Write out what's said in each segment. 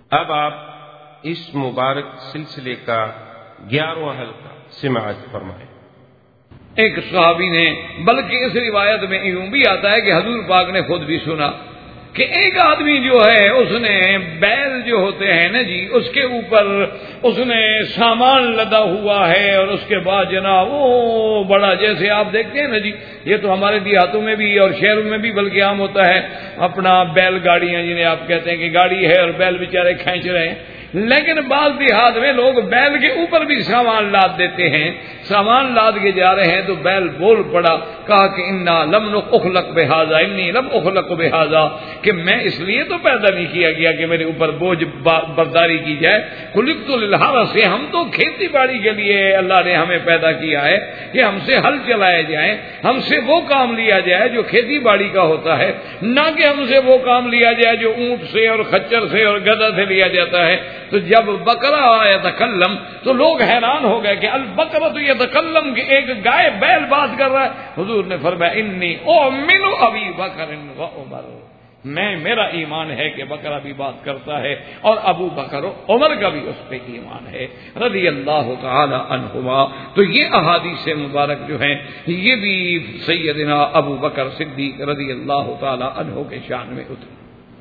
اب آپ اس مبارک سلسلے کا 11واں حلقہ سماعت فرمائیں۔ ایک صحابی نے، بلکہ اس روایت میں یوں بھی آتا ہے کہ حضور پاک نے خود بھی سنا کہ ایک آدمی جو ہے اس نے بیل جو ہوتے ہیں نا جی، اس کے اوپر اس نے سامان لدا ہوا ہے، اور اس کے بعد جناب وہ بڑا، جیسے آپ دیکھتے ہیں نا جی، یہ تو ہمارے دیہاتوں میں بھی اور شہروں میں بھی بلکہ عام ہوتا ہے، اپنا بیل گاڑیاں جنہیں آپ کہتے ہیں کہ گاڑی ہے اور بیل بیچارے کھینچ رہے ہیں، لیکن بعض دیہات میں لوگ بیل کے اوپر بھی سامان لاد دیتے ہیں، سامان لاد کے جا رہے ہیں تو بیل بول پڑا، کہا کہ انا لم اخلق بہذا، انی لم اخلق بہذا، کہ میں اس لیے تو پیدا نہیں کیا گیا کہ میرے اوپر بوجھ برداری کی جائے، خلقت للحرث، ہم تو کھیتی باڑی کے لیے اللہ نے ہمیں پیدا کیا ہے کہ ہم سے ہل چلائے جائیں، ہم سے وہ کام لیا جائے جو کھیتی باڑی کا ہوتا ہے، نہ کہ ہم سے وہ کام لیا جائے جو اونٹ سے اور خچر سے اور گدھا سے لیا جاتا ہے۔ تو جب بکرا یتکلم تو لوگ حیران ہو گئے کہ البقرۃ یتکلم، کہ ایک گائے بیل بات کر رہا ہے۔ حضور نے فرمایا انی اؤمن ابی بکر و عمر، میرا ایمان ہے کہ بکرا بھی بات کرتا ہے اور ابو بکر و عمر کا بھی اس پہ ایمان ہے رضی اللہ تعالی عنہما۔ تو یہ احادیث مبارک جو ہیں یہ بھی سیدنا ابو بکر صدیق رضی اللہ تعالی عنہ کے شان میں اتری۔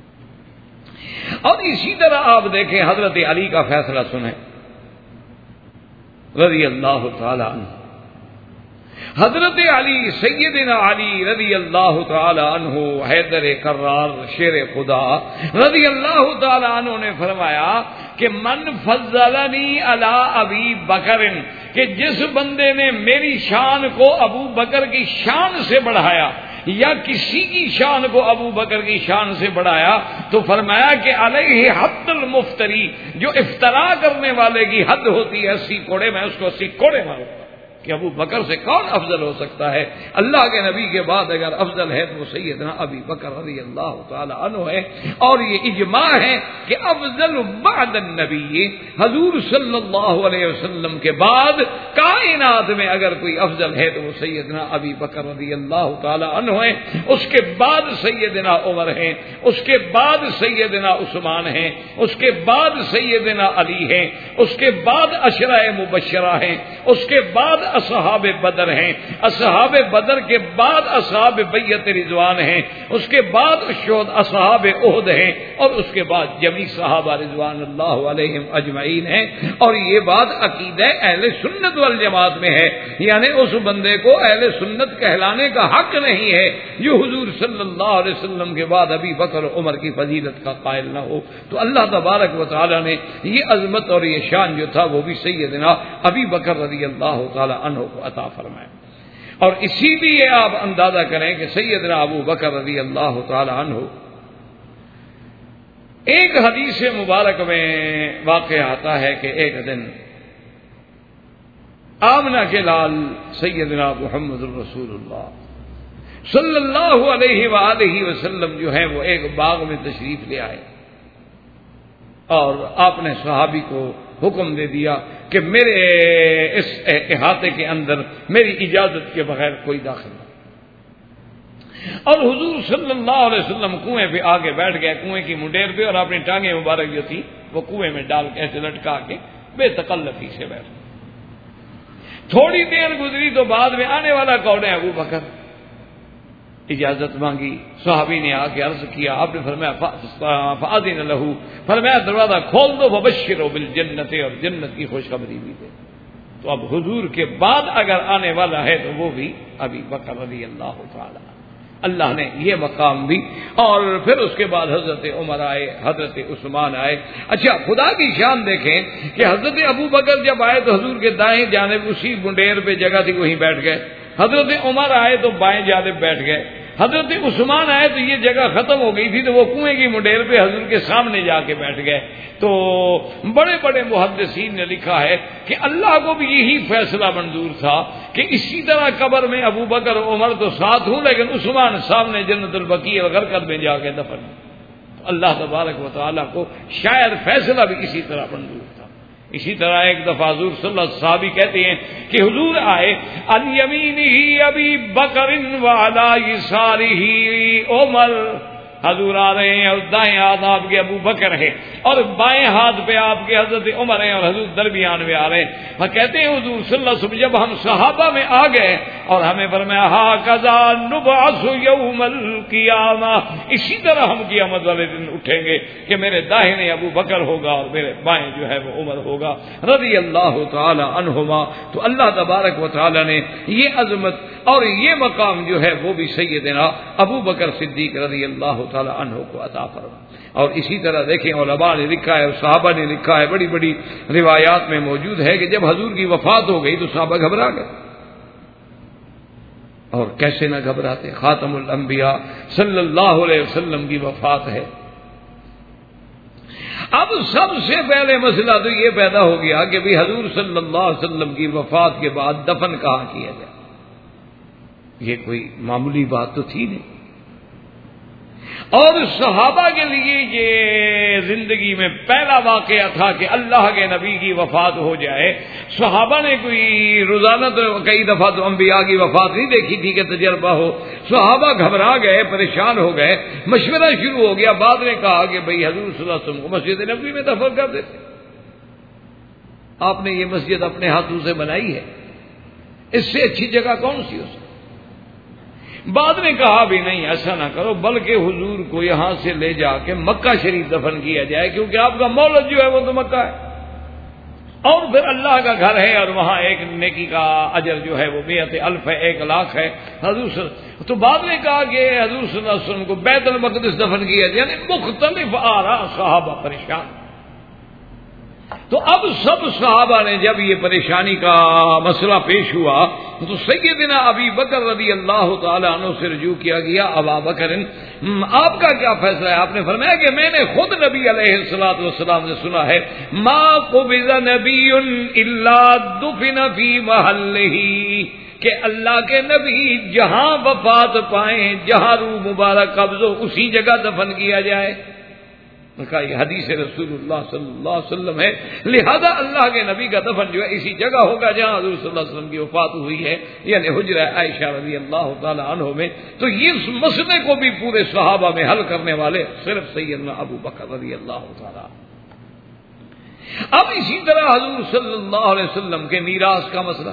اور اسی طرح آپ دیکھیں حضرت علی کا فیصلہ سنیں رضی اللہ تعالی عنہ۔ حضرت علی، سیدنا علی رضی اللہ تعالی عنہ، حیدر کرار شیر خدا رضی اللہ تعالی عنہ نے فرمایا کہ من فضلنی علی ابی بکر، کہ جس بندے نے میری شان کو ابو بکر کی شان سے بڑھایا یا کسی کی شان کو ابو بکر کی شان سے بڑھایا، تو فرمایا کہ علیہ حد المفتری، جو افترا کرنے والے کی حد ہوتی ہے 80 کوڑے، میں اس کو 80 کوڑے ماروں گا، کہ ابو بکر سے کون افضل ہو سکتا ہے؟ اللہ کے نبی کے بعد اگر افضل ہے تو وہ سیدنا ابی بکر رضی اللہ تعالی عنہ ہے، اور یہ اجماع ہے کہ افضل بعد النبی، حضور صلی اللہ علیہ وسلم کے بعد کائنات میں اگر کوئی افضل ہے تو وہ سیدنا ابی بکر رضی اللہ تعالی عنہ ہے، اس کے بعد سیدنا عمر ہیں، اس کے بعد سیدنا عثمان ہیں، اس کے بعد سیدنا علی ہیں، اس کے بعد عشرہ مبشرہ ہیں، اس کے بعد اصحاب بدر ہیں، اصحاب بدر کے بعد اصحاب بیعت رضوان ہیں، اس کے بعد اصحاب احد ہیں، اور اس کے بعد جمیع صحابہ رضوان اللہ علیہم اجمعین ہیں۔ اور یہ بات عقیدہ اہل سنت والجماعت میں ہے، یعنی اس بندے کو اہل سنت کہلانے کا حق نہیں ہے جو حضور صلی اللہ علیہ وسلم کے بعد ابی بکر و عمر کی فضیلت کا قائل نہ ہو۔ تو اللہ تبارک و تعالی نے یہ عظمت اور یہ شان جو تھا وہ بھی سیدنا ابی بکر رضی اللہ تعالی عنہ کو عطا فرمائے۔ اور اسی لیے آپ اندازہ کریں کہ سیدنا ابو بکر رضی اللہ تعالی عنہ، ایک حدیث مبارک میں واقع آتا ہے کہ ایک دن آمنہ کے لال سیدنا محمد الرسول اللہ صلی اللہ علیہ وآلہ وسلم جو ہے وہ ایک باغ میں تشریف لے آئے، اور آپ نے صحابی کو حکم دے دیا کہ میرے اس احاطے کے اندر میری اجازت کے بغیر کوئی داخل نہ۔ اور حضور صلی اللہ علیہ وسلم کنویں پہ آگے بیٹھ گئے، کنویں کی منڈیر پہ، اور اپنی ٹانگیں مبارک جو تھی وہ کنویں میں ڈال کے ایسے لٹکا کے بے تکلفی سے بیٹھ۔ تھوڑی دیر گزری تو بعد میں آنے والا کون ہے؟ ابو بکر۔ اجازت مانگی، صحابی نے آ کے عرض کیا، آپ نے فرمایا فاذن لہ، فرمایا دروازہ کھول دو، وبشروا بالجنت، اور جنت کی خوشخبری بھی دے۔ تو اب حضور کے بعد اگر آنے والا ہے تو وہ بھی ابی بکر رضی اللہ تعالی۔ اللہ نے یہ مقام بھی، اور پھر اس کے بعد حضرت عمر آئے، حضرت عثمان آئے۔ اچھا خدا کی شان دیکھیں کہ حضرت ابو بکر جب آئے تو حضور کے دائیں جانب اسی منڈیر پہ جگہ تھی وہیں بیٹھ گئے، حضرت عمر آئے تو بائیں جانب بیٹھ گئے، حضرت عثمان آئے تو یہ جگہ ختم ہو گئی تھی تو وہ کنویں کی منڈیر پہ حضور کے سامنے جا کے بیٹھ گئے۔ تو بڑے بڑے محدثین نے لکھا ہے کہ اللہ کو بھی یہی فیصلہ منظور تھا کہ اسی طرح قبر میں ابو بکر و عمر تو ساتھ ہوں، لیکن عثمان سامنے جنت البقیع الغرقد میں جا کے دفن۔ اللہ تبارک و تعالیٰ کو شاید فیصلہ بھی اسی طرح منظور تھا۔ اسی طرح ایک دفعہ حضور صلی اللہ علیہ وسلم صحابی کہتے ہیں کہ حضور آئے، عن یمینہ ابی بکر وعلی یسارہ عمر، حضور آ رہے ہیں اور دائیں ہاتھ آپ کے ابو بکر ہے اور بائیں ہاتھ پہ آپ کے حضرت عمر ہیں اور حضور درمیان میں آ رہے ہیں. وہ کہتے ہیں حضور صلی اللہ علیہ وسلم جب ہم صحابہ میں آ گئے اور ہمیں فرمایا ھَٰکَذَا نُبْعَثُ يَوْمَ الْقِیَامَہ، اسی طرح ہم قیامت والے دن اٹھیں گے کہ میرے داہنے ابو بکر ہوگا اور میرے بائیں جو ہے وہ عمر ہوگا رضی اللہ تعالی عنہما. تو اللہ تبارک و تعالی نے یہ عظمت اور یہ مقام جو ہے وہ بھی سیدنا ابو بکر صدیق رضی اللہ تعالی عنہ کو عطا فرما. اور اسی طرح دیکھیں علماء نے لکھا ہے اور صحابہ نے لکھا ہے، بڑی بڑی روایات میں موجود ہے کہ جب حضور کی وفات ہو گئی تو صحابہ گھبرا گئے. اور کیسے نہ گھبراتے، خاتم الانبیاء صلی اللہ علیہ وسلم کی وفات ہے. اب سب سے پہلے مسئلہ تو یہ پیدا ہو گیا کہ بھی حضور صلی اللہ علیہ وسلم کی وفات کے بعد دفن کہاں کیا جائے. یہ کوئی معمولی بات تو تھی نہیں، اور صحابہ کے لیے یہ زندگی میں پہلا واقعہ تھا کہ اللہ کے نبی کی وفات ہو جائے. صحابہ نے کوئی روزانہ تو کئی دفعہ تو انبیاء کی وفات نہیں دیکھی تھی کہ تجربہ ہو. صحابہ گھبرا گئے، پریشان ہو گئے، مشورہ شروع ہو گیا. بعد نے کہا کہ بھئی حضور صلی اللہ علیہ وسلم کو مسجد نبوی میں دفن کر دیتے، آپ نے یہ مسجد اپنے ہاتھوں سے بنائی ہے، اس سے اچھی جگہ کون سی ہو سکتی. بعد نے کہا بھی نہیں ایسا نہ کرو، بلکہ حضور کو یہاں سے لے جا کے مکہ شریف دفن کیا جائے، کیونکہ آپ کا مولد جو ہے وہ تو مکہ ہے اور پھر اللہ کا گھر ہے اور وہاں ایک نیکی کا اجر جو ہے وہ 100,000 ہے، 1,00,000 ہے. حضور تو بعد نے کہا کہ حضور صلی اللہ علیہ وسلم کو بیت المقدس دفن کیا جائے. یعنی مختلف آراء، صحابہ پریشان. تو اب سب صحابہ نے جب یہ پریشانی کا مسئلہ پیش ہوا تو سیدنا ابی بکر رضی اللہ تعالی عنہ سے رجوع کیا گیا. ابا بکر آپ کا کیا فیصلہ ہے؟ آپ نے فرمایا کہ میں نے خود نبی علیہ الصلوۃ والسلام سے سنا ہے ما قبض نبی الا دفن فی محلہ، کہ اللہ کے نبی جہاں وفات پائیں، جہاں روح مبارک قبض ہو اسی جگہ دفن کیا جائے. کہا یہ حدیث رسول اللہ صلی اللہ علیہ وسلم ہے، لہذا اللہ کے نبی کا دفن جو ہے اسی جگہ ہوگا جہاں حضور صلی اللہ علیہ وسلم کی وفات ہوئی ہے، یعنی حجرہ عائشہ رضی اللہ تعالی عنہ میں. تو اس مسئلے کو بھی پورے صحابہ میں حل کرنے والے صرف سیدنا ابو بکر رضی اللہ تعالی. اب اسی طرح حضور صلی اللہ علیہ وسلم کے میراث کا مسئلہ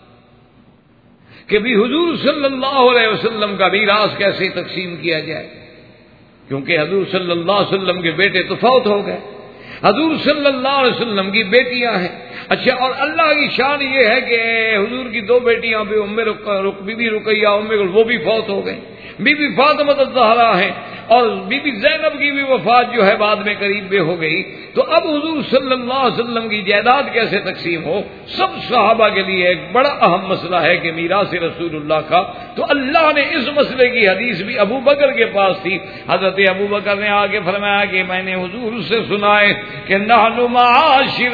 کہ بھی حضور صلی اللہ علیہ وسلم کا میراث کیسے تقسیم کیا جائے، کیونکہ حضور صلی اللہ علیہ وسلم کے بیٹے تو فوت ہو گئے، حضور صلی اللہ علیہ وسلم کی بیٹیاں ہیں. اچھا، اور اللہ کی شان یہ ہے کہ حضور کی 2 بیٹیاں بھی بی بی رقیہ وہ بھی فوت ہو گئیں، بی بی فاطمہ الزہرا ہیں، اور بی بی زینب کی بھی وفات جو ہے بعد میں قریب میں ہو گئی. تو اب حضور صلی اللہ علیہ وسلم کی جائیداد کیسے تقسیم ہو، سب صحابہ کے لیے ایک بڑا اہم مسئلہ ہے کہ میراث رسول اللہ کا. تو اللہ نے اس مسئلے کی حدیث بھی ابو بکر کے پاس تھی. حضرت ابو بکر نے آگے فرمایا کہ میں نے حضور سے سنا ہے کہ نحن معاشر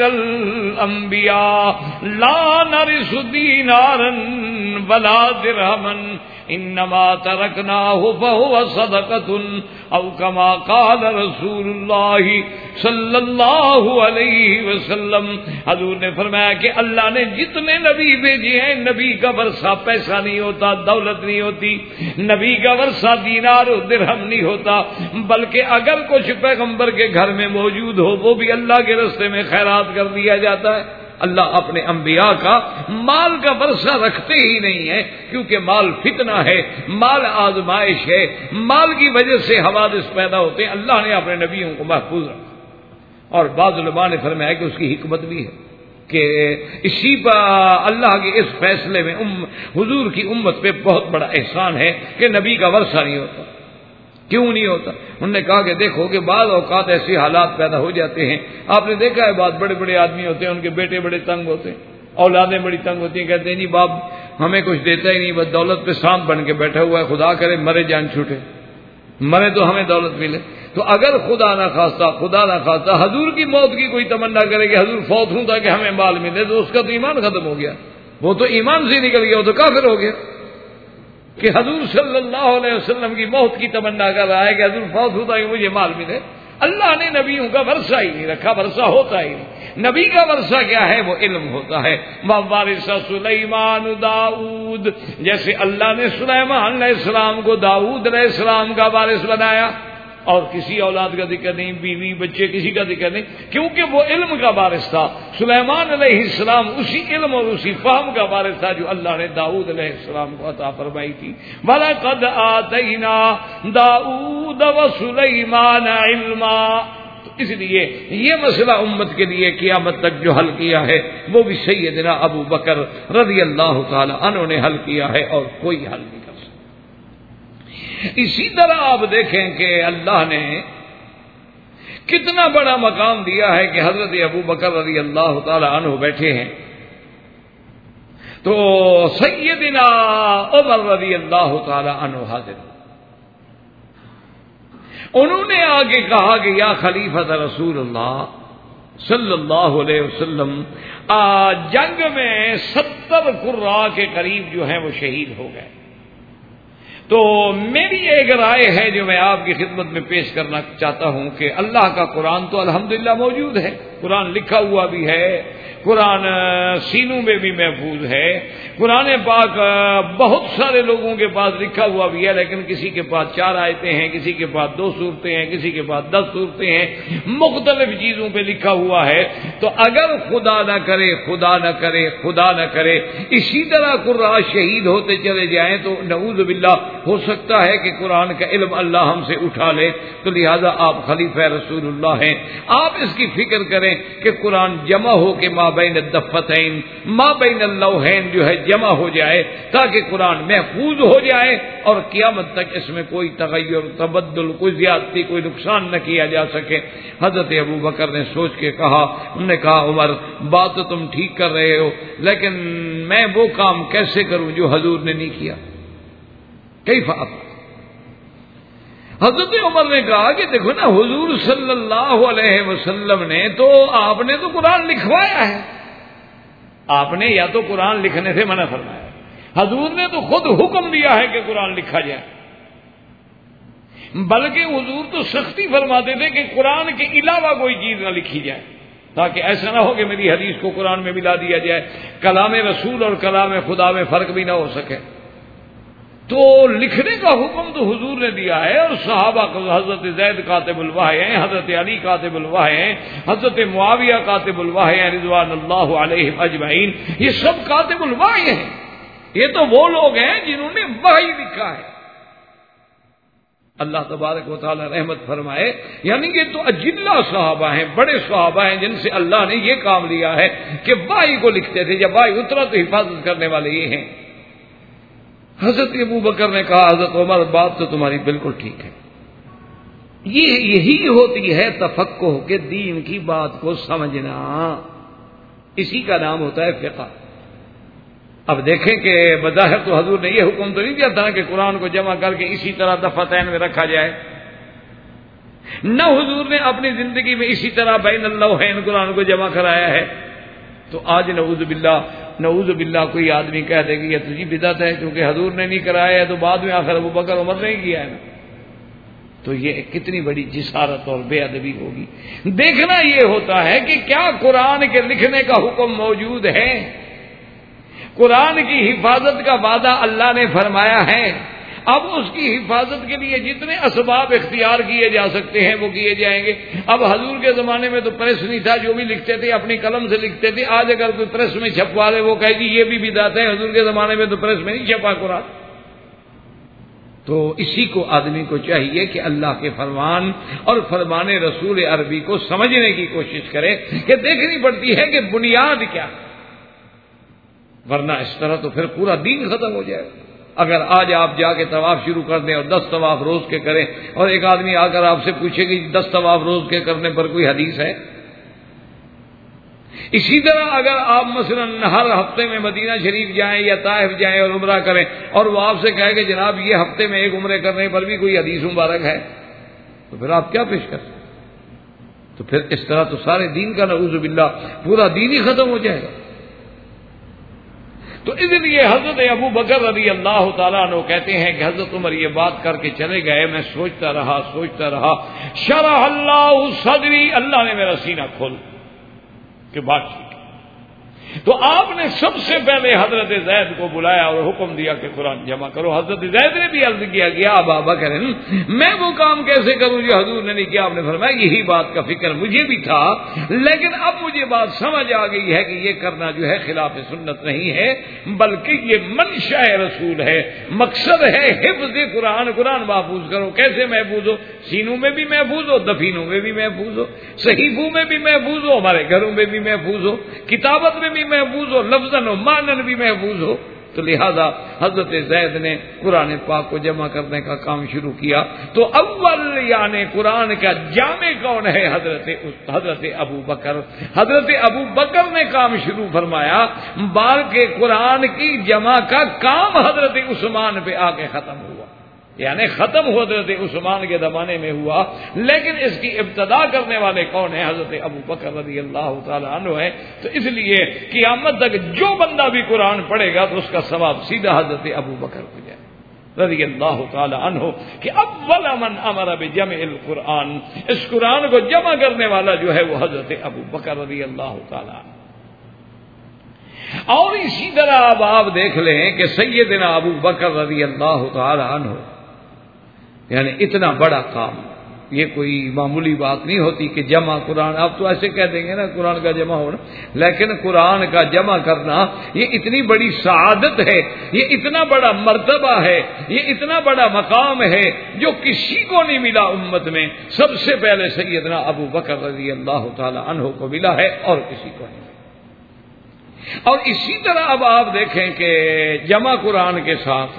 الانبیاء لا نرث دینارا ولا درہما انما ترکناہ فہو صدقۃ او کما قال رسول اللہ صلی اللہ علیہ وسلم. حضور نے فرمایا کہ اللہ نے جتنے نبی بھیجے ہیں، نبی کا ورثہ پیسہ نہیں ہوتا، دولت نہیں ہوتی، نبی کا ورثہ دینار و درہم نہیں ہوتا، بلکہ اگر کچھ پیغمبر کے گھر میں موجود ہو وہ بھی اللہ کے راستے میں خیرات کر دیا جاتا ہے. اللہ اپنے انبیاء کا مال کا ورثہ رکھتے ہی نہیں ہے، کیونکہ مال فتنہ ہے، مال آزمائش ہے، مال کی وجہ سے حوادث پیدا ہوتے ہیں. اللہ نے اپنے نبیوں کو محفوظ رکھا. اور بعض علماء نے فرمایا کہ اس کی حکمت بھی ہے کہ اسی پر اللہ کے اس فیصلے میں حضور کی امت پہ بہت بڑا احسان ہے کہ نبی کا ورثہ نہیں ہوتا. کیوں نہیں ہوتا؟ انہوں نے کہا کہ دیکھو کہ بعض اوقات ایسے حالات پیدا ہو جاتے ہیں، آپ نے دیکھا ہے بعض بڑے بڑے آدمی ہوتے ہیں، ان کے بیٹے بڑے تنگ ہوتے ہیں، اولادیں بڑی تنگ ہوتی ہیں، کہتے ہیں جی باپ ہمیں کچھ دیتا ہی نہیں، بس دولت پہ سانپ بن کے بیٹھا ہوا ہے، خدا کرے مرے جان چھوٹے، مرے تو ہمیں دولت ملے. تو اگر خدا نہ خواستہ حضور کی موت کی کوئی تمنا کرے کہ حضور فوت ہوں تاکہ ہمیں مال ملے، تو اس کا تو ایمان ختم ہو گیا، وہ تو ایمان سے نکل گیا، وہ تو کافر ہو گیا. کہ حضور صلی اللہ علیہ وسلم کی موت کی تمنا کر رہا ہے کہ حضور فوت ہوتا ہے مجھے مال ملے. اللہ نے نبیوں کا ورثہ ہی نہیں رکھا، ورثہ ہوتا ہی نہیں. نبی کا ورثہ کیا ہے؟ وہ علم ہوتا ہے. وَوَارِثَ سُلَيْمَانُ داؤد، جیسے اللہ نے سلیمان علیہ السلام کو داؤد علیہ السلام کا وارث بنایا. اور کسی اولاد کا ذکر نہیں، بیوی بچے کسی کا ذکر نہیں، کیونکہ وہ علم کا وارث تھا۔ سلیمان علیہ السلام اسی علم اور اسی فہم کا وارث تھا جو اللہ نے داؤد علیہ السلام کو عطا فرمائی تھی۔ وَلَقَدْ آتَيْنَا دَاؤُودَ وَسُلَيْمَانَ عِلْمًا۔ تو اس لیے یہ مسئلہ امت کے لیے قیامت تک جو حل کیا ہے وہ بھی سیدنا ابو بکر رضی اللہ تعالی عنہ نے حل کیا ہے، اور کوئی حل نہیں کر سکتا۔ اسی طرح آپ دیکھیں کہ اللہ نے کتنا بڑا مقام دیا ہے کہ حضرت ابو بکر رضی اللہ تعالی عنہ بیٹھے ہیں تو سیدنا عمر رضی اللہ تعالی عنہ حاضر، انہوں نے آگے کہا کہ یا خلیفۃ رسول اللہ صلی اللہ علیہ وسلم، جنگ میں 70 قراء کے قریب جو ہیں وہ شہید ہو گئے، تو میری ایک رائے ہے جو میں آپ کی خدمت میں پیش کرنا چاہتا ہوں کہ اللہ کا قرآن تو الحمدللہ موجود ہے، قرآن لکھا ہوا بھی ہے، قرآن سینوں میں بھی محفوظ ہے، قرآن پاک بہت سارے لوگوں کے پاس لکھا ہوا بھی ہے، لیکن کسی کے پاس 4 آیتیں ہیں، کسی کے پاس 2 سورتیں ہیں، کسی کے پاس 10 سورتیں ہیں، مختلف چیزوں پہ لکھا ہوا ہے۔ تو اگر خدا نہ کرے خدا نہ کرے خدا نہ کرے اسی طرح قراء شہید ہوتے چلے جائیں تو نعوذ باللہ ہو سکتا ہے کہ قرآن کا علم اللہ ہم سے اٹھا لے۔ تو لہذا آپ خلیفہ رسول اللہ ہیں، آپ اس کی فکر کریں کہ قرآن جمع ہو کے ما بین الدفتین ما بین اللوحین جو ہے جمع ہو جائے تاکہ قرآن محفوظ ہو جائے اور قیامت تک اس میں کوئی تغیر تبدل کوئی زیادتی کوئی نقصان نہ کیا جا سکے۔ حضرت ابو بکر نے سوچ کے کہا، انہوں نے کہا عمر بات تو تم ٹھیک کر رہے ہو، لیکن میں وہ کام کیسے کروں جو حضور نے نہیں کیا؟ کیف افعل؟ حضرت عمر نے کہا کہ دیکھو نا، حضور صلی اللہ علیہ وسلم نے تو آپ نے تو قرآن لکھوایا ہے، آپ نے یا تو قرآن لکھنے سے منع فرمایا، حضور نے تو خود حکم دیا ہے کہ قرآن لکھا جائے، بلکہ حضور تو سختی فرماتے تھے کہ قرآن کے علاوہ کوئی چیز نہ لکھی جائے، تاکہ ایسا نہ ہو کہ میری حدیث کو قرآن میں ملا دیا جائے، کلام رسول اور کلام خدا میں فرق بھی نہ ہو سکے۔ تو لکھنے کا حکم تو حضور نے دیا ہے، اور صحابہ کو حضرت زید کاتب الوحی ہیں، حضرت علی کاتب الوحی ہیں، حضرت معاویہ کاتب الوحی ہیں رضوان اللہ علیہم اجمعین، یہ سب کاتب الوحی ہیں، یہ تو وہ لوگ ہیں جنہوں نے وحی لکھا ہے۔ اللہ تبارک و تعالی رحمت فرمائے، یعنی یہ تو اجلہ صحابہ ہیں، بڑے صحابہ ہیں جن سے اللہ نے یہ کام لیا ہے کہ وحی کو لکھتے تھے، جب وحی اترا تو حفاظت کرنے والے یہ ہیں۔ حضرت ابو بکر نے کہا حضرت عمر بات تو تمہاری بالکل ٹھیک ہے، یہی ہوتی ہے تفقہ کے دین کی بات کو سمجھنا، اسی کا نام ہوتا ہے فقہ۔ اب دیکھیں کہ بظاہر تو حضور نے یہ حکم تو نہیں دیا تھا کہ قرآن کو جمع کر کے اسی طرح دفتین میں رکھا جائے، نہ حضور نے اپنی زندگی میں اسی طرح بین اللوحین قرآن کو جمع کرایا ہے۔ تو آج نعوذ باللہ کوئی آدمی کہہ دے گی یہ تجھی بدعت ہے کیونکہ حضور نے نہیں کرایا ہے، تو بعد میں آخر ابو بکر عمر نے کیا ہے نا، تو یہ کتنی بڑی جسارت اور بے ادبی ہوگی۔ دیکھنا یہ ہوتا ہے کہ کیا قرآن کے لکھنے کا حکم موجود ہے، قرآن کی حفاظت کا وعدہ اللہ نے فرمایا ہے، اب اس کی حفاظت کے لیے جتنے اسباب اختیار کیے جا سکتے ہیں وہ کیے جائیں گے۔ اب حضور کے زمانے میں تو پریس نہیں تھا، جو بھی لکھتے تھے اپنی قلم سے لکھتے تھے، آج اگر کوئی پریس میں چھپوا لے وہ کہے گی یہ بھی بدعت ہے، حضور کے زمانے میں تو پریس میں نہیں چھپا قرآن۔ تو اسی کو آدمی کو چاہیے کہ اللہ کے فرمان اور فرمان رسول عربی کو سمجھنے کی کوشش کرے کہ دیکھنی پڑتی ہے کہ بنیاد کیا، ورنہ اس طرح تو پھر پورا دین ختم ہو جائے۔ اگر آج آپ جا کے طواف شروع کر دیں اور 10 طواف روز کے کریں، اور ایک آدمی آ کر آپ سے پوچھے کہ 10 طواف روز کے کرنے پر کوئی حدیث ہے؟ اسی طرح اگر آپ مثلا ہر ہفتے میں مدینہ شریف جائیں یا طائف جائیں اور عمرہ کریں، اور وہ آپ سے کہے کہ جناب یہ ہفتے میں ایک عمرے کرنے پر بھی کوئی حدیث مبارک ہے، تو پھر آپ کیا پیش کر سکتے؟ تو پھر اس طرح تو سارے دین کا نعوذ باللہ پورا دین ہی ختم ہو جائے گا۔ تو اس لیے حضرت ابو بکر رضی اللہ تعالیٰ عنہ کہتے ہیں کہ حضرت عمر یہ بات کر کے چلے گئے، میں سوچتا رہا شرح اللہ صدری، اللہ نے میرا سینہ کھول کہ بات ٹھیک ہے۔ تو آپ نے سب سے پہلے حضرت زید کو بلایا اور حکم دیا کہ قرآن جمع کرو. حضرت زید نے بھی عرض کیا کہ ابا بکر میں وہ کام کیسے کروں جو حضور نے نہیں کیا. آپ نے فرمایا یہی بات کا فکر مجھے بھی تھا، لیکن اب مجھے بات سمجھ آ گئی ہے کہ یہ کرنا جو ہے خلاف سنت نہیں ہے، بلکہ یہ منشاء رسول ہے، مقصد ہے حفظ قرآن. قرآن محفوظ کرو. کیسے محفوظ ہو؟ سینوں میں بھی محفوظ ہو، دفینوں میں بھی محفوظ ہو، صحیفوں میں بھی محفوظ ہو، ہمارے گھروں میں بھی محفوظ ہو، کتابت میں بھی محفوظ ہو، لفظاً و معنن بھی محفوظ ہو. تو لہذا حضرت زید نے قرآن پاک کو جمع کرنے کا کام شروع کیا. تو اول یعنی قرآن کا جامع کون ہے؟ حضرت ابو بکر. حضرت ابو بکر نے کام شروع فرمایا. بال کے قرآن کی جمع کا کام حضرت عثمان پہ آ کے ختم ہوا، یعنی ختم حضرت عثمان کے زمانے میں ہوا، لیکن اس کی ابتدا کرنے والے کون ہیں؟ حضرت ابو بکر رضی اللہ تعالی عنہ ہے. تو اس لیے قیامت تک جو بندہ بھی قرآن پڑھے گا تو اس کا ثواب سیدھا حضرت ابو بکر کو جائے رضی اللہ تعالی عنہ کہ اول من امر بجمع القرآن، اس قرآن کو جمع کرنے والا جو ہے وہ حضرت ابو بکر رضی اللہ تعالی عنہ. اور اسی طرح اب آپ دیکھ لیں کہ سیدنا ابو بکر رضی اللہ تعالی عنہ، یعنی اتنا بڑا کام، یہ کوئی معمولی بات نہیں ہوتی کہ جمع قرآن. آپ تو ایسے کہہ دیں گے نا قرآن کا جمع ہونا، لیکن قرآن کا جمع کرنا یہ اتنی بڑی سعادت ہے، یہ اتنا بڑا مرتبہ ہے، یہ اتنا بڑا مقام ہے جو کسی کو نہیں ملا امت میں. سب سے پہلے سیدنا ابو بکر رضی اللہ تعالی عنہ کو ملا ہے اور کسی کو نہیں. اور اسی طرح اب آپ دیکھیں کہ جمع قرآن کے ساتھ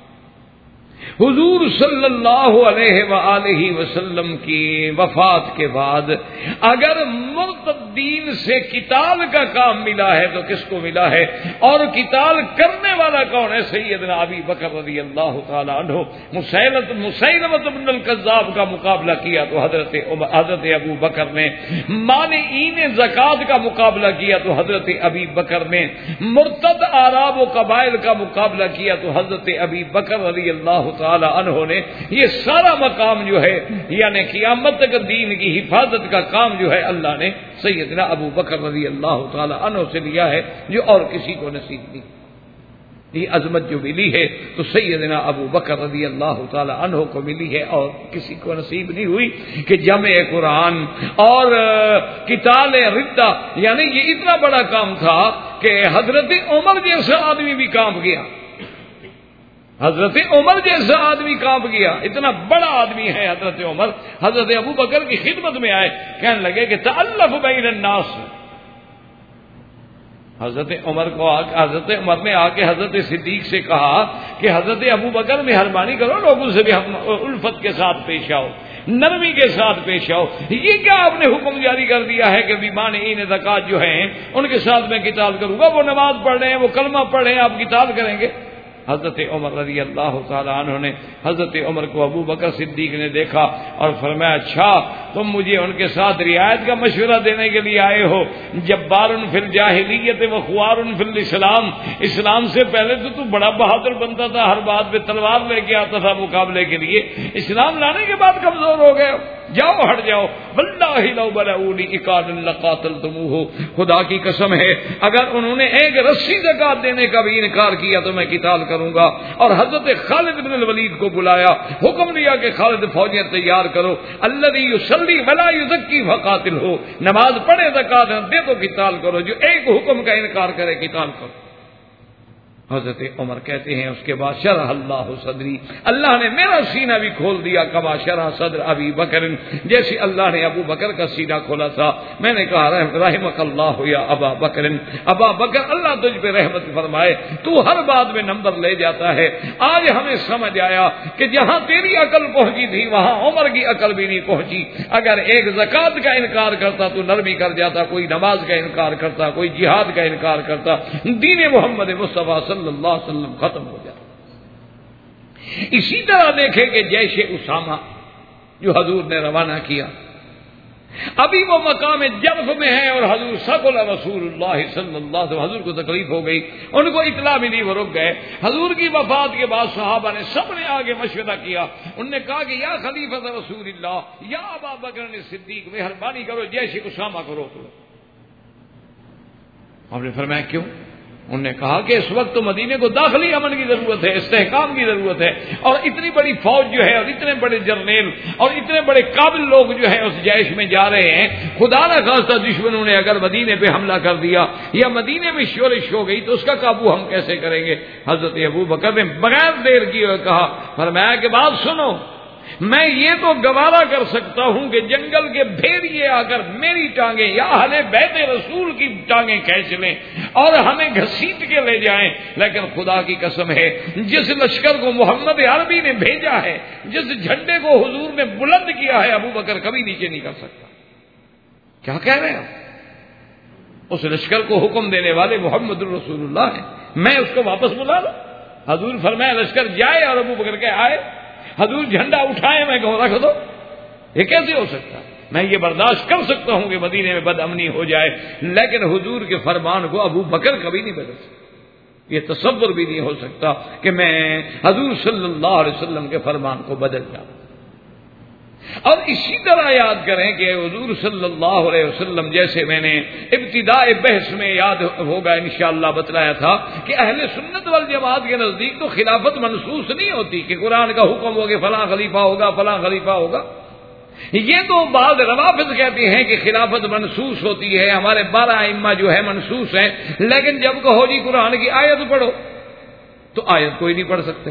حضور صلی اللہ علیہ وآلہ وسلم کی وفات کے بعد اگر مرتدین سے قتال کا کام ملا ہے تو کس کو ملا ہے؟ اور قتال کرنے والا کون ہے؟ سیدنا ابی بکر رضی اللہ تعالی عنہ. مسیلمۃ بن الکذاب کا مقابلہ کیا تو حضرت ابو بکر نے. مانعین زکوٰۃ کا مقابلہ کیا تو حضرت ابی بکر نے. مرتد اعراب و قبائل کا مقابلہ کیا تو حضرت ابی بکر رضی اللہ تعالی عنہ نے. یہ سارا مقام جو ہے یعنی قیامت تک دین کی حفاظت کا کام جو ہے اللہ نے سیدنا ابو بکر رضی اللہ تعالی عنہ سے لیا ہے، جو اور کسی کو نصیب نہیں. یہ عظمت جو ملی ہے تو سیدنا ابو بکر رضی اللہ تعالی عنہ کو ملی ہے اور کسی کو نصیب نہیں ہوئی کہ جمع قرآن اور قتال ردہ. یعنی یہ اتنا بڑا کام تھا کہ حضرت عمر جیسا آدمی بھی کام کیا. حضرت عمر جیسا آدمی کانپ گیا. اتنا بڑا آدمی ہے حضرت عمر. حضرت ابو بکر کی خدمت میں آئے، کہنے لگے کہ تألف بین الناس. حضرت عمر نے آ کے حضرت صدیق سے کہا کہ حضرت ابو بکر مہربانی کرو، لوگوں سے بھی الفت کے ساتھ پیش آؤ، نرمی کے ساتھ پیش آؤ. یہ کیا آپ نے حکم جاری کر دیا ہے کہ مانعین زکوٰۃ جو ہیں ان کے ساتھ میں قتال کروں گا؟ وہ نماز پڑھ رہے ہیں، وہ کلمہ پڑھ رہے ہیں، آپ قتال کریں گے؟ حضرت عمر رضی اللہ تعالی عنہ نے حضرت عمر کو ابو بکر صدیق نے دیکھا اور فرمایا اچھا تم مجھے ان کے ساتھ رعایت کا مشورہ دینے کے لیے آئے ہو. جبار فی الجاہلیت و خوار فی الاسلام. اسلام سے پہلے تو بڑا بہادر بنتا تھا، ہر بات پہ تلوار لے کے آتا تھا مقابلے کے لیے. اسلام لانے کے بعد کمزور ہو گئے، جاؤ ہٹ جاؤ. واللہ لو بلعونی اکاد لقاتلتموہ. خدا کی قسم ہے اگر انہوں نے ایک رسی زکات دینے کا بھی انکار کیا تو میں قتال کروں گا. اور حضرت خالد بن الولید کو بلایا، حکم دیا کہ خالد فوجیں تیار کرو. الذی یصلی ولا یزکی فقاتلہ. نماز پڑھے زکات دے تو قتال کرو، جو ایک حکم کا انکار کرے قتال کرو. حضرت عمر کہتے ہیں اس کے بعد شرح اللہ صدری، اللہ نے میرا سینہ بھی کھول دیا کما شرح صدر ابی بکر، جیسے اللہ نے ابو بکر کا سینہ کھولا تھا. میں نے کہا رحمک اللہ یا ابا بکر، ابا بکر اللہ تجھ پہ رحمت فرمائے، تو ہر بات میں نمبر لے جاتا ہے. آج ہمیں سمجھ آیا کہ جہاں تیری عقل پہنچی تھی وہاں عمر کی عقل بھی نہیں پہنچی. اگر ایک زکات کا انکار کرتا تو نرمی کر جاتا، کوئی نماز کا انکار کرتا، کوئی جہاد کا انکار کرتا، دین محمد مصطفیٰ صلی اللہ علیہ وسلم ختم ہو جاتا. اسی طرح دیکھیں کہ جیش اسامہ جو حضور نے روانہ کیا، ابھی وہ مقام جرف میں ہے اور حضور ثقل رسول اللہ صلی اللہ علیہ وسلم، حضور کو تکلیف ہو گئی، ان کو اطلاع ملی، وہ رک گئے. حضور کی وفات کے بعد صحابہ نے سب نے آگے مشورہ کیا. انہوں نے کہا کہ یا خلیفۃ رسول اللہ یا ابا بکر صدیق، مہربانی کرو جیش اسامہ کو روک لو. آپ نے فرمایا کیوں؟ انہوں نے کہا کہ اس وقت تو مدینے کو داخلی امن کی ضرورت ہے، استحکام کی ضرورت ہے، اور اتنی بڑی فوج جو ہے اور اتنے بڑے جرنیل اور اتنے بڑے قابل لوگ جو ہیں اس جیش میں جا رہے ہیں، خدا نہ خواستہ دشمنوں نے اگر مدینے پہ حملہ کر دیا یا مدینے میں شورش ہو گئی تو اس کا قابو ہم کیسے کریں گے؟ حضرت ابو بکر نے بغیر دیر کیے کہا، فرمایا کہ بات سنو، میں یہ تو گوارا کر سکتا ہوں کہ جنگل کے بھیڑیے آ کر میری ٹانگیں یا اہل بیت رسول کی ٹانگیں کھینچ لیں اور ہمیں گھسیٹ کے لے جائیں، لیکن خدا کی قسم ہے جس لشکر کو محمد عربی نے بھیجا ہے، جس جھنڈے کو حضور نے بلند کیا ہے، ابو بکر کبھی نیچے نہیں کر سکتا۔ کیا کہہ رہے ہیں؟ اس لشکر کو حکم دینے والے محمد الرسول اللہ ہیں، میں اس کو واپس بلا لوں؟ حضور فرمایا لشکر جائے اور ابو بکر کے آئے، حضور جھنڈا اٹھائے، میں کہوں رکھ دو، یہ کیسے ہو سکتا؟ میں یہ برداشت کر سکتا ہوں کہ مدینے میں بد امنی ہو جائے، لیکن حضور کے فرمان کو ابو بکر کبھی نہیں بدل سکتا۔ یہ تصور بھی نہیں ہو سکتا کہ میں حضور صلی اللہ علیہ وسلم کے فرمان کو بدل جاؤں۔ اور اسی طرح یاد کریں کہ حضور صلی اللہ علیہ وسلم، جیسے میں نے ابتداء بحث میں یاد ہوگا انشاءاللہ بتلایا تھا کہ اہل سنت والجماعت کے نزدیک تو خلافت منسوخ نہیں ہوتی کہ قرآن کا حکم ہو کہ فلاں خلیفہ ہوگا فلاں خلیفہ ہوگا۔ یہ تو بعض روافض کہتے ہیں کہ خلافت منسوخ ہوتی ہے، ہمارے 12 ائمہ جو ہے منسوخ ہیں، لیکن جب کہو جی قرآن کی آیت پڑھو تو آیت کوئی نہیں پڑھ سکتے۔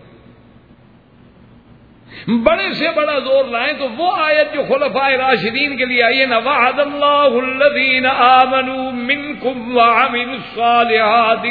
بڑے سے بڑا زور لائیں تو وہ آیت جو خلفائے راشدین کے لیے آئی ہے نا، وعد اللہ الذین آمنوا منکم وعملوا الصالحات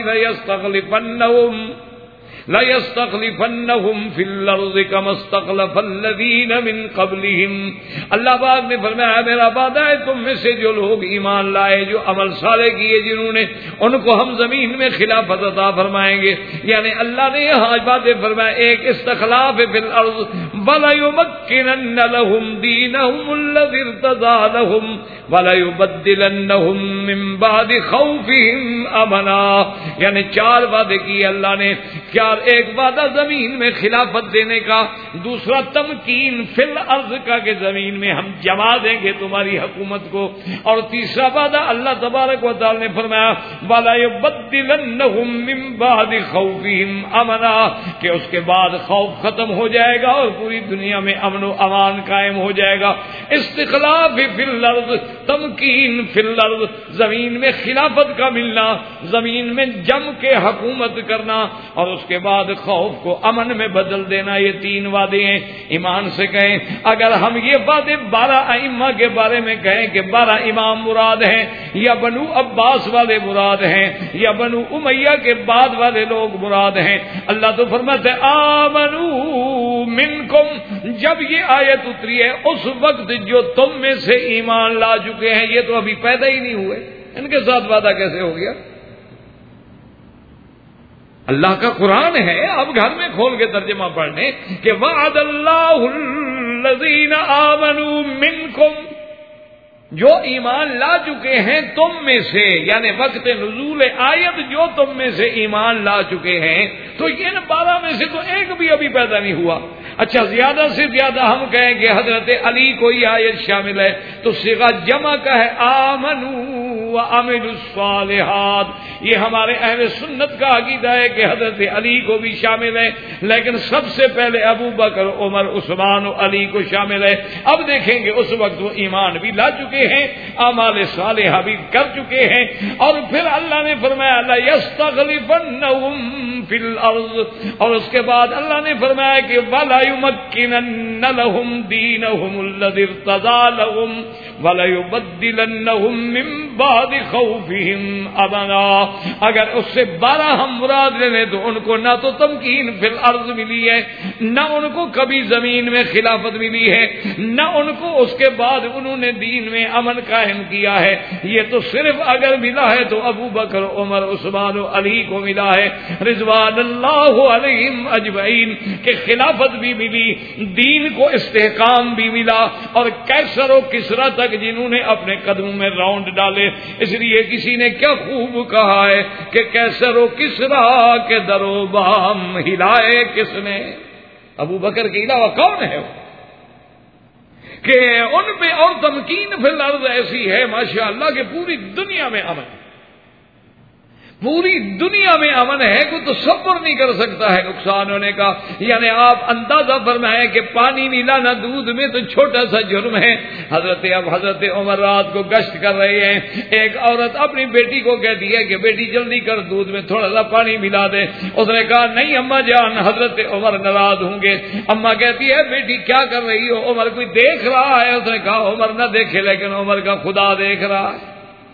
لَيَسْتَخْلِفَنَّهُمْ فِي الْأَرْضِ كَمَا اسْتَخْلَفَ الَّذِينَ مِنْ قَبْلِهِمْ۔ اللہ پاک نے فرمایا میرا وعدہ ہے تم میں سے جو لوگ ایمان لائے، جو عمل صالح کیے جنہوں نے، ان کو ہم زمین میں خلافت عطا فرمائیں گے۔ یعنی اللہ نے یہاں باتیں فرمایا، ایک استخلاف فی الارض وَلَيُمَكِّنَنَّ لَهُمْ دِينَهُمُ الَّذِي ارْتَضَىٰ لَهُمْ وَلَيُبَدِّلَنَّهُمْ مِنْ بَعْدِ خَوْفِهِمْ أَمْنًا۔ یعنی 4 وعدے کیے اللہ نے، کیا ایک وعدہ زمین میں خلافت دینے کا، دوسرا تمکین فی الارض کا کہ زمین میں ہم جما دیں گے تمہاری حکومت کو، اور تیسرا وعدہ اللہ تبارک و تعالی نے فرمایا وَلَا يُبَدِّلَنَّهُم مِّن بَعْدِ خَوْفِهِمْ أَمْنًا، کہ اس کے بعد خوف ختم ہو جائے گا اور پوری دنیا میں امن و امان قائم ہو جائے گا۔ استخلاف فی الارض، تمکین فی الارض، زمین میں خلافت کا ملنا، زمین میں جم کے حکومت کرنا، اور اس کے بعد خوف کو امن میں بدل دینا، یہ 3 وعدے ہیں۔ ایمان سے کہیں اگر ہم یہ وعدے 12 ائمہ کے بارے میں کہیں کہ 12 امام مراد ہیں یا بنو عباس والے مراد ہیں یا بنو امیہ کے بعد والے لوگ مراد ہیں، اللہ تو فرماتے ہیں آمنو منکم، جب یہ آیت اتری ہے اس وقت جو تم میں سے ایمان لا چکے ہیں، یہ تو ابھی پیدا ہی نہیں ہوئے، ان کے ساتھ وعدہ کیسے ہو گیا؟ اللہ کا قرآن ہے، اب گھر میں کھول کے ترجمہ پڑھنے کہ وعد اللہ الذین آمنوا منکم، جو ایمان لا چکے ہیں تم میں سے، یعنی وقت نزول آیت جو تم میں سے ایمان لا چکے ہیں، تو ان 12 میں سے تو ایک بھی ابھی پیدا نہیں ہوا۔ اچھا زیادہ سے زیادہ ہم کہیں کہ حضرت علی کو یہ آیت شامل ہے تو صیغہ جمع کا ہے آمنوا وعملوا الصالحات۔ یہ ہمارے اہل سنت کا عقیدہ ہے کہ حضرت علی کو بھی شامل ہے، لیکن سب سے پہلے ابو بکر، عمر، عثمان و علی کو شامل ہے۔ اب دیکھیں گے اس وقت وہ ایمان بھی لا چکے ہیں، اعمال صالحہ بھی کر چکے ہیں، اور پھر اللہ نے فرمایا لَيَسْتَخْلِفَنَّهُمْ فِي الْأَرْضِ، اور اس کے بعد اللہ نے فرمایا کہ وَلَيُمَكِّنَنَّ لَهُمْ دِينَهُمُ الَّذِي ارْتَضَىٰ لَهُمْ وَلَيُبَدِّلَنَّهُم مِّن بَعْدِ خَوْفِهِمْ أَمْنًا۔ اگر اس سے 12 ہم مراد لے لیں تو ان کو نہ تو تمکین فی الارض ملی ہے، نہ ان کو کبھی زمین میں خلافت ملی ہے، نہ ان کو اس کے بعد انہوں نے دین میں امن قائم کیا ہے۔ یہ تو صرف اگر ملا ہے تو ابو بکر، عمر، عثمان و علی کو ملا ہے رضوان اللہ علیہم اجمعین، کہ خلافت بھی ملی، دین کو استحکام بھی ملا، اور کیسر و کسرا تک جنہوں نے اپنے قدموں میں راؤنڈ ڈالے۔ اس لیے کسی نے کیا خوب کہا ہے کہ کیسر و کسرا کے در و بام ہلائے کس نے؟ ابو بکر کے علاوہ کون ہے وہ؟ کہ ان پہ اور تمکین فی الارض ایسی ہے ماشاءاللہ کہ پوری دنیا میں امن، پوری دنیا میں امن ہے، کوئی تصور نہیں کر سکتا ہے نقصان ہونے کا. یعنی آپ اندازہ فرمائیں کہ پانی ملانا دودھ میں تو چھوٹا سا جرم ہے. حضرت عمر رات کو گشت کر رہے ہیں، ایک عورت اپنی بیٹی کو کہتی ہے کہ بیٹی جلدی کر دودھ میں تھوڑا سا پانی ملا دے. اس نے کہا نہیں اماں جان، حضرت عمر ناراض ہوں گے. اماں کہتی ہے بیٹی کیا کر رہی ہو؟ عمر کوئی دیکھ رہا ہے؟ اس نے کہا عمر نہ دیکھے لیکن عمر کا خدا دیکھ رہا ہے.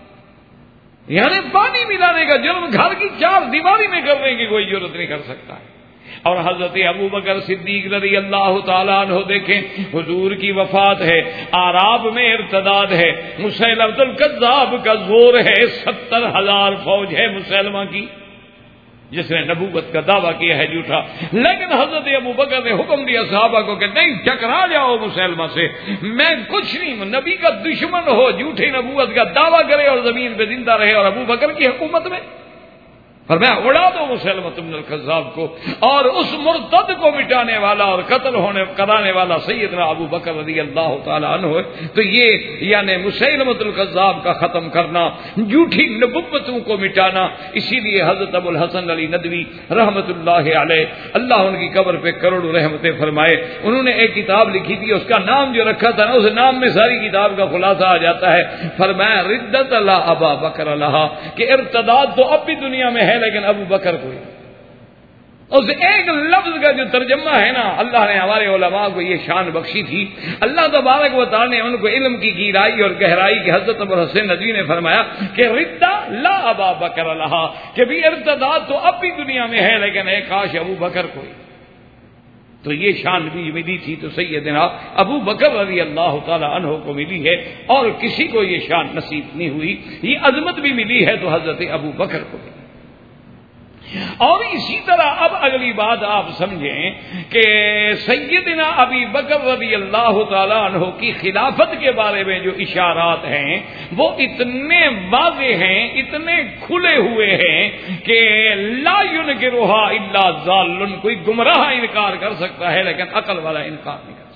یعنی پانی ملانے کا جرم گھر کی چار دیواری میں کرنے کی کوئی ضرورت نہیں کر سکتا ہے. اور حضرت ابو بکر صدیق رضی اللہ تعالیٰ عنہ دیکھیں، حضور کی وفات ہے، اعراب میں ارتداد ہے، مسیلمہ الکذاب کا زور ہے، 70,000 فوج ہے مسیلمہ کی جس نے نبوت کا دعویٰ کیا ہے جھوٹا. لیکن حضرت ابو بکر نے حکم دیا صحابہ کو کہ نہیں، ٹکرا جاؤ مسلمہ سے، میں کچھ نہیں، نبی کا دشمن ہو، جھوٹی نبوت کا دعویٰ کرے اور زمین پہ زندہ رہے اور ابو بکر کی حکومت میں فرمایا اڑا دو مسلمہ بن الکذاب کو. اور اس مرتد کو مٹانے والا اور قتل کرانے والا سیدنا ابو بکر رضی اللہ تعالیٰ عنہ ہے. تو یہ یعنی مسلمہ الکذاب کا ختم کرنا، جھوٹی نبوتوں کو مٹانا. اسی لیے حضرت ابو الحسن علی ندوی رحمت اللہ علیہ، اللہ ان کی قبر پہ کروڑوں رحمتیں فرمائے، انہوں نے ایک کتاب لکھی تھی، اس کا نام جو رکھا تھا نا، اس نام میں ساری کتاب کا خلاصہ آ جاتا ہے. فرمایا ردت لا ابا بکر لہا، کہ ارتداد تو اب بھی دنیا میں ہے لیکن ابو بکر کو. اس ایک لفظ کا جو ترجمہ ہے نا، اللہ نے ہمارے علماء کو یہ شان بخشی تھی. اللہ تبارک و تعالی نے ان کو علم کی گہرائی اور گہرائی کی. حضرت ابو الحسن ندوی نے فرمایا کہ ردہ لا ابا بکر لہا، کہ بھی ارتداد تو اب بھی دنیا میں ہے لیکن ایک کاش ابو بکر کو. تو یہ شان بھی ملی تھی تو سیدنا ابو بکر رضی اللہ تعالی عنہ کو ملی ہے، اور کسی کو یہ شان نصیب نہیں ہوئی. یہ عظمت بھی ملی ہے تو حضرت ابو بکر کو ملی. اور اسی طرح اب اگلی بات آپ سمجھیں کہ سیدنا ابی بکر رضی اللہ تعالی عنہ کی خلافت کے بارے میں جو اشارات ہیں وہ اتنے واضح ہیں، اتنے کھلے ہوئے ہیں کہ لا ينکرھا الا ضال، کوئی گمراہ انکار کر سکتا ہے لیکن عقل والا انکار نہیں کر سکتا.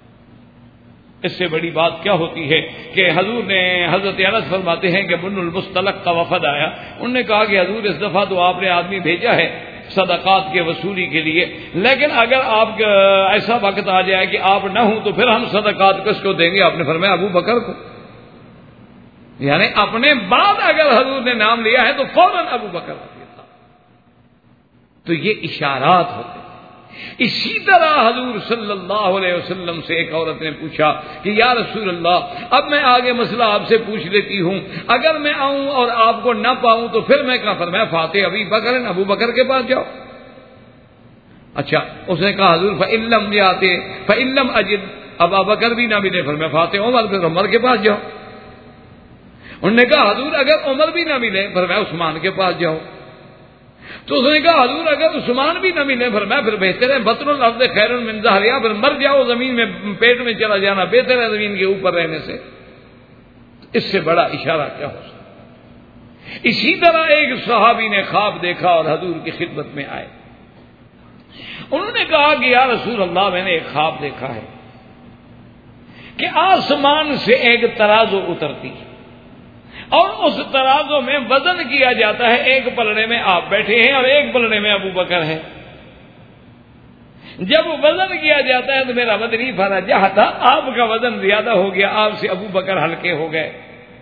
اس سے بڑی بات کیا ہوتی ہے کہ حضور نے، حضرت انس فرماتے ہیں کہ بن المستلق کا وفد آیا، انہوں نے کہا کہ حضور اس دفعہ تو آپ نے آدمی بھیجا ہے صدقات کے وصولی کے لیے، لیکن اگر آپ ایسا وقت آ جائے کہ آپ نہ ہوں تو پھر ہم صدقات کس کو دیں گے؟ آپ نے فرمایا ابو بکر کو. یعنی اپنے بعد اگر حضور نے نام لیا ہے تو فوراً ابو بکر رضی اللہ. تو یہ اشارات ہوتے. اسی طرح حضور صلی اللہ علیہ وسلم سے ایک عورت نے پوچھا کہ یا رسول اللہ، اب میں آگے مسئلہ آپ سے پوچھ لیتی ہوں، اگر میں آؤں اور آپ کو نہ پاؤں تو پھر میں کہا؟ فرمایا فاتح ابی بکر، ابو بکر کے پاس جاؤ. اچھا، اس نے کہا حضور فإن لم یاتے فإن لم اجد، ابو بکر بھی نہ ملے، فرمایا فاتح عمر، پھر عمر کے پاس جاؤ. انہوں نے کہا حضور اگر عمر بھی نہ ملے، فرمایا عثمان کے پاس جاؤ. تو اس نے کہا حضور اگر عثمان بھی نہ ملے، فرمایا پھر بہتر ہے بطن الارض خیر من ظہرہا، پھر مر جاؤ زمین میں، پیٹ میں چلا جانا بہتر ہے زمین کے اوپر رہنے سے. اس سے بڑا اشارہ کیا ہو سکتا؟ اسی طرح ایک صحابی نے خواب دیکھا اور حضور کی خدمت میں آئے. انہوں نے کہا کہ یا رسول اللہ، میں نے ایک خواب دیکھا ہے کہ آسمان سے ایک ترازو اترتی ہے اور اس ترازو میں وزن کیا جاتا ہے. ایک پلڑے میں آپ بیٹھے ہیں اور ایک پلڑے میں ابو بکر ہے. جب وزن کیا جاتا ہے تو میرا بدنی فرجہ تھا، آپ کا وزن زیادہ ہو گیا، آپ سے ابو بکر ہلکے ہو گئے.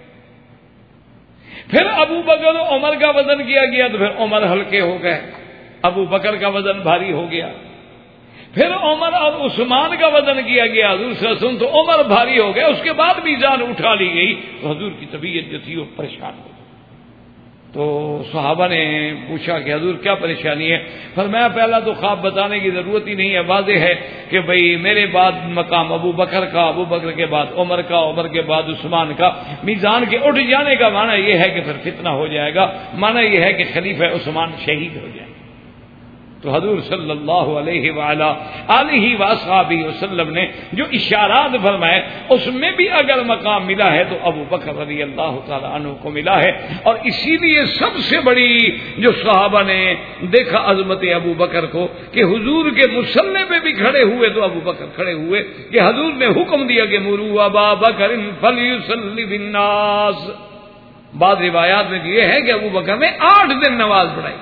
پھر ابو بکر و عمر کا وزن کیا گیا تو پھر عمر ہلکے ہو گئے، ابو بکر کا وزن بھاری ہو گیا. پھر عمر اور عثمان کا وزن کیا گیا حضور صلی اللہ علیہ وسلم، تو عمر بھاری ہو گئے. اس کے بعد میزان اٹھا لی گئی تو حضور کی طبیعت جو تھی وہ پریشان ہو گئی. تو صحابہ نے پوچھا کہ حضور کیا پریشانی ہے؟ فرمایا پہلا تو خواب بتانے کی ضرورت ہی نہیں ہے، واضح ہے کہ بھئی میرے بعد مقام ابو بکر کا، ابو بکر کے بعد عمر کا، عمر کے بعد عثمان کا. میزان کے اٹھ جانے کا معنی یہ ہے کہ پھر فتنہ ہو جائے گا، معنی یہ ہے کہ خلیفہ عثمان شہید ہو جائے. تو حضور صلی اللہ علیہ وآلہ آلہ وصحبہ وسلم نے جو اشارات فرمائے اس میں بھی اگر مقام ملا ہے تو ابو بکر رضی اللہ تعالی عنہ کو ملا ہے. اور اسی لیے سب سے بڑی جو صحابہ نے دیکھا عظمت ابو بکر کو کہ حضور کے مصلی پہ بھی کھڑے ہوئے تو ابو بکر کھڑے ہوئے کہ حضور نے حکم دیا کہ مروا ابا بکر فلیصلی بالناس، بعض روایات میں یہ ہے کہ ابو بکر نے 8 دن نماز پڑھائی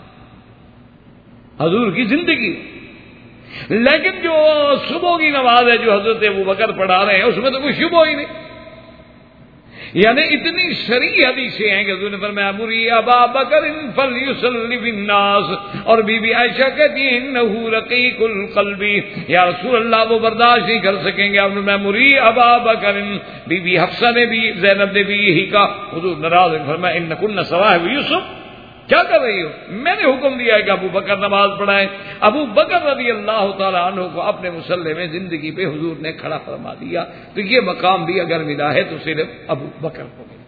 حضور کی زندگی، لیکن جو صبح کی نماز ہے جو حضرت ابو بکر پڑھا رہے ہیں اس میں تو کوئی شبہ ہی نہیں، یعنی اتنی صریح حدیثیں ہیں کہ حضور نے فرمایا مری ابا بکر فلیصلی بالناس، اور بی بی عائشہ کہتی ہیں انہ رقیق القلب، یا رسول اللہ وہ برداشت نہیں کر سکیں گے، میں مری ابا بکر، بی بی حفصہ نے بھی زینب نے بھی یہی کہا، حضور ناراض ہیں، فرمایا انکن صواحب یوسف، کیا کر رہی ہو، میں نے حکم دیا ہے کہ ابو بکر نماز پڑھائیں۔ ابو بکر رضی اللہ تعالیٰ عنہ کو اپنے مصلی میں زندگی پہ حضور نے کھڑا فرما دیا، تو یہ مقام بھی اگر ملا ہے تو صرف ابو بکر کو ملا۔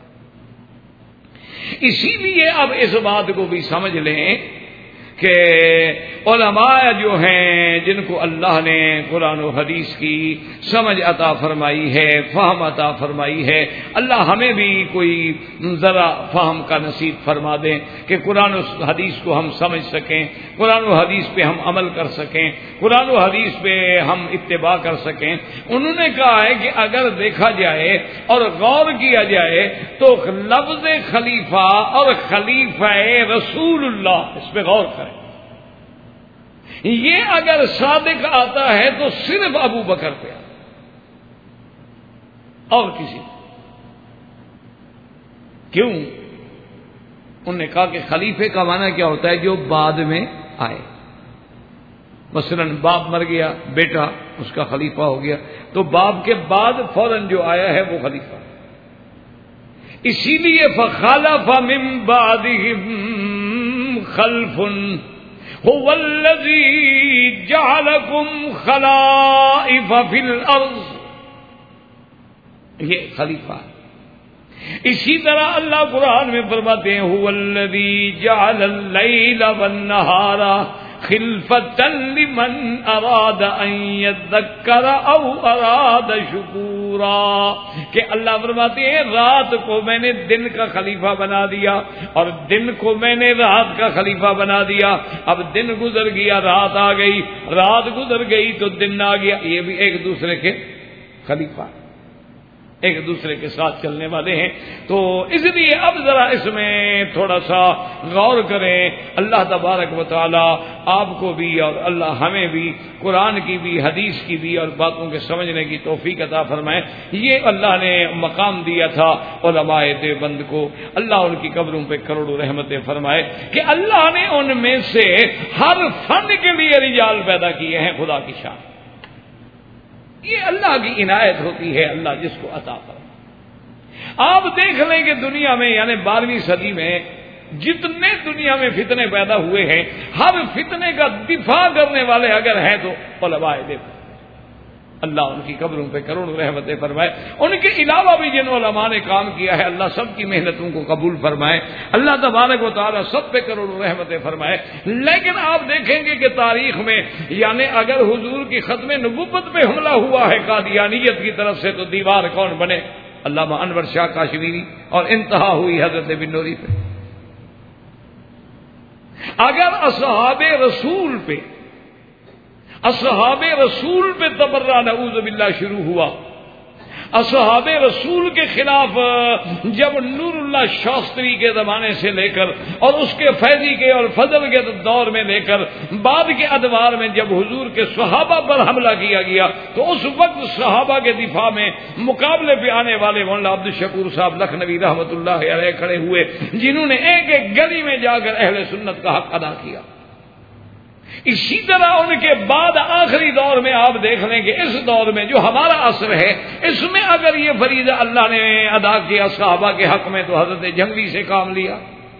اسی لیے اب اس بات کو بھی سمجھ لیں کہ علماء جو ہیں جن کو اللہ نے قرآن و حدیث کی سمجھ عطا فرمائی ہے، فہم عطا فرمائی ہے، اللہ ہمیں بھی کوئی ذرا فہم کا نصیب فرما دیں کہ قرآن و حدیث کو ہم سمجھ سکیں، قرآن و حدیث پہ ہم عمل کر سکیں، قرآن و حدیث پہ ہم اتباع کر سکیں۔ انہوں نے کہا ہے کہ اگر دیکھا جائے اور غور کیا جائے تو لفظ خلیفہ اور خلیفہ رسول اللہ، اس پہ غور کریں، یہ اگر صادق آتا ہے تو صرف ابو بکر پہ آتا اور کسی پہ۔ کیوں؟ انہوں نے کہا کہ خلیفے کا معنی کیا ہوتا ہے؟ جو بعد میں آئے، مثلا باپ مر گیا، بیٹا اس کا خلیفہ ہو گیا، تو باپ کے بعد فوراً جو آیا ہے وہ خلیفہ۔ اسی لیے فخلف من بعدهم خلف هو الذي جعلكم خلائف في الارض، یہ خلیفہ ہے۔ اسی طرح اللہ قرآن میں فرماتے ہیں هو الذي جعل الليل والنهار خلفة لمن اراد ان يذكر او اراد شکورا، کہ اللہ فرماتے ہیں رات کو میں نے دن کا خلیفہ بنا دیا اور دن کو میں نے رات کا خلیفہ بنا دیا۔ اب دن گزر گیا، رات آ گئی، رات گزر گئی تو دن آ گیا، یہ بھی ایک دوسرے کے خلیفہ، ایک دوسرے کے ساتھ چلنے والے ہیں۔ تو اس لیے اب ذرا اس میں تھوڑا سا غور کریں، اللہ تبارک و تعالی آپ کو بھی اور اللہ ہمیں بھی قرآن کی بھی حدیث کی بھی اور باتوں کے سمجھنے کی توفیق عطا فرمائے۔ یہ اللہ نے مقام دیا تھا علماء دیوبند کو، اللہ ان کی قبروں پہ کروڑوں رحمتیں فرمائے کہ اللہ نے ان میں سے ہر فن کے لیے رجال پیدا کیے ہیں، خدا کی شان، یہ اللہ کی عنایت ہوتی ہے، اللہ جس کو عطا فرمائے۔ آپ دیکھ لیں کہ دنیا میں یعنی 12ویں صدی میں جتنے دنیا میں فتنے پیدا ہوئے ہیں، ہر فتنے کا دفاع کرنے والے اگر ہیں تو علماء دیوبند، اللہ ان کی قبروں پہ کروڑوں رحمتیں فرمائے۔ ان کے علاوہ بھی جن علماء نے کام کیا ہے، اللہ سب کی محنتوں کو قبول فرمائے، اللہ تبارک و تعالیٰ سب پہ کروڑوں رحمتیں فرمائے۔ لیکن آپ دیکھیں گے کہ تاریخ میں یعنی اگر حضور کی ختم نبوت پہ حملہ ہوا ہے قادیانیت کی طرف سے تو دیوار کون بنے؟ علامہ انور شاہ کاشمیری، اور انتہا ہوئی حضرت بن نوری پہ۔ اگر اصحاب رسول پہ تبرہ نعوذ باللہ شروع ہوا، اصحاب رسول کے خلاف جب نور اللہ شاستری کے زمانے سے لے کر اور اس کے فیضی کے اور فضل کے دور میں لے کر بعد کے ادوار میں جب حضور کے صحابہ پر حملہ کیا گیا تو اس وقت صحابہ کے دفاع میں مقابلے پہ آنے والے مولانا عبد الشکور صاحب لکھنوی رحمۃ اللہ علیہ کھڑے ہوئے، جنہوں نے ایک ایک گلی میں جا کر اہل سنت کا حق ادا کیا۔ اسی طرح ان کے بعد آخری دور میں آپ دیکھ لیں کہ اس دور میں جو ہمارا عصر ہے، اس میں اگر یہ فریضہ اللہ نے ادا کیا صحابہ کے حق میں تو حضرت جنگلی سے کام لیا۔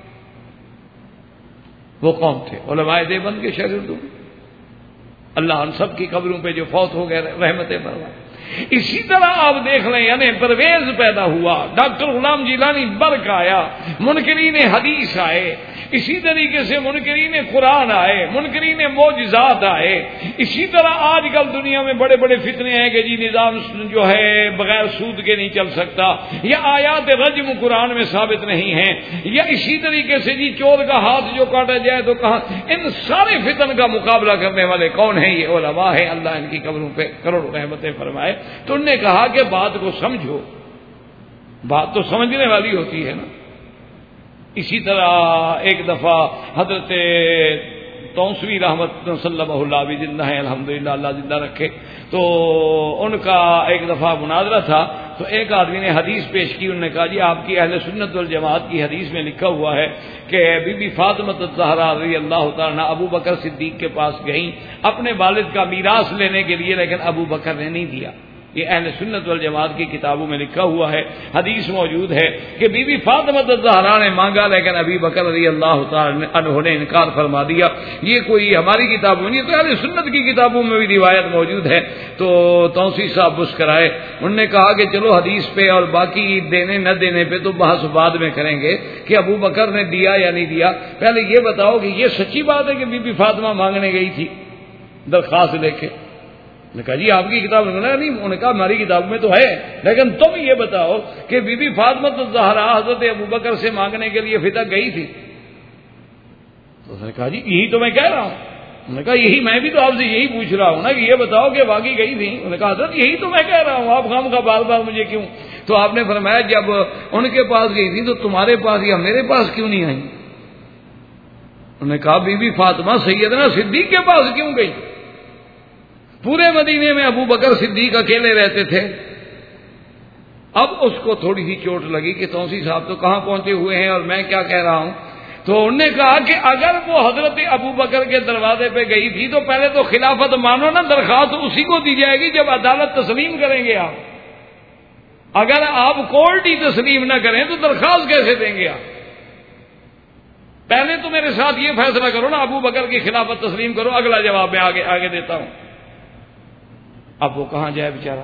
وہ قوم تھے علماء دیوبند کے شاگردوں، اللہ ان سب کی قبروں پہ جو فوت ہو گئے رحمتیں فرمائے۔ اسی طرح آپ دیکھ لیں یعنی پرویز پیدا ہوا، ڈاکٹر غلام جیلانی برق آیا، منکرین حدیث آئے، اسی طریقے سے منکرین قرآن آئے، منکرین معجزات آئے۔ اسی طرح آج کل دنیا میں بڑے بڑے فتنے ہیں کہ جی نظام جو ہے بغیر سود کے نہیں چل سکتا، یا آیات رجم قرآن میں ثابت نہیں ہیں، یا اسی طریقے سے جی چور کا ہاتھ جو کاٹا جائے تو کہاں۔ ان سارے فتن کا مقابلہ کرنے والے کون ہیں؟ یہ علماء ہیں، اللہ ان کی قبروں پہ کروڑوں رحمتیں فرمائے۔ تو انہوں نے کہا کہ بات کو سمجھو، بات تو سمجھنے والی ہوتی ہے نا، اسی طرح ایک دفعہ حضرت توسوی رحمت صلی اللہ بھی زندہ ہیں الحمدللہ، اللہ زندہ رکھے، تو ان کا ایک دفعہ مناظرہ تھا، تو ایک آدمی نے حدیث پیش کی، انہوں نے کہا جی آپ کی اہل سنت والجماعت کی حدیث میں لکھا ہوا ہے کہ بی بی فاطمہ الزہرا رضی اللہ تعالیٰ ابو بکر صدیق کے پاس گئیں اپنے والد کا میراث لینے کے لیے، لیکن ابو بکر نے نہیں دیا۔ یہ اہل سنت والجماعت کی کتابوں میں لکھا ہوا ہے، حدیث موجود ہے کہ بی بی فاطمہ الزہرا نے مانگا لیکن ابی بکر رضی اللہ تعالی عنہ نے انکار فرما دیا۔ یہ کوئی ہماری کتابوں میں نہیں، تو اہل سنت کی کتابوں میں بھی روایت موجود ہے۔ تو توسیع صاحب مسکرائے، انہوں نے کہا کہ چلو حدیث پہ اور باقی دینے نہ دینے پہ تو بحث بعد میں کریں گے کہ ابو بکر نے دیا یا نہیں دیا، پہلے یہ بتاؤ کہ یہ سچی بات ہے کہ بی بی فاطمہ مانگنے گئی تھی درخواست لے کے؟ نے کہا جی آپ کی کتاب میں نہیں، انہوں نے کہا ہماری کتاب میں تو ہے، لیکن تم یہ بتاؤ کہ بی بی فاطمہ الزہرا حضرت ابو بکر سے مانگنے کے لیے فدا گئی تھی؟ تو اس نے کہا جی یہی تو میں کہہ رہا ہوں۔ انہوں نے کہا یہی میں بھی تو آپ سے یہی پوچھ رہا ہوں نا کہ یہ بتاؤ کہ واقعی گئی تھی؟ انہوں نے کہا حضرت یہی تو میں کہہ رہا ہوں، آپ خام کا بار بار مجھے کیوں؟ تو آپ نے فرمایا جب ان کے پاس گئی تھی تو تمہارے پاس یا میرے پاس کیوں نہیں آئی؟ انہوں نے کہا بی بی فاطمہ سیدنا صدیق کے پاس کیوں گئی؟ پورے مدینے میں ابو بکر صدیق اکیلے رہتے تھے۔ اب اس کو تھوڑی سی چوٹ لگی کہ توسیع صاحب تو کہاں پہنچے ہوئے ہیں اور میں کیا کہہ رہا ہوں، تو انہوں نے کہا کہ اگر وہ حضرت ابو بکر کے دروازے پہ گئی تھی تو پہلے تو خلافت مانو نا، درخواست اسی کو دی جائے گی جب عدالت تسلیم کریں گے آپ۔ اگر آپ کورٹ ہی تسلیم نہ کریں تو درخواست کیسے دیں گے آپ؟ پہلے تو میرے ساتھ یہ فیصلہ کرو نا، ابو بکر کی خلافت تسلیم کرو، اگلا جواب میں آگے دیتا ہوں۔ اب وہ کہاں جائے بیچارہ؟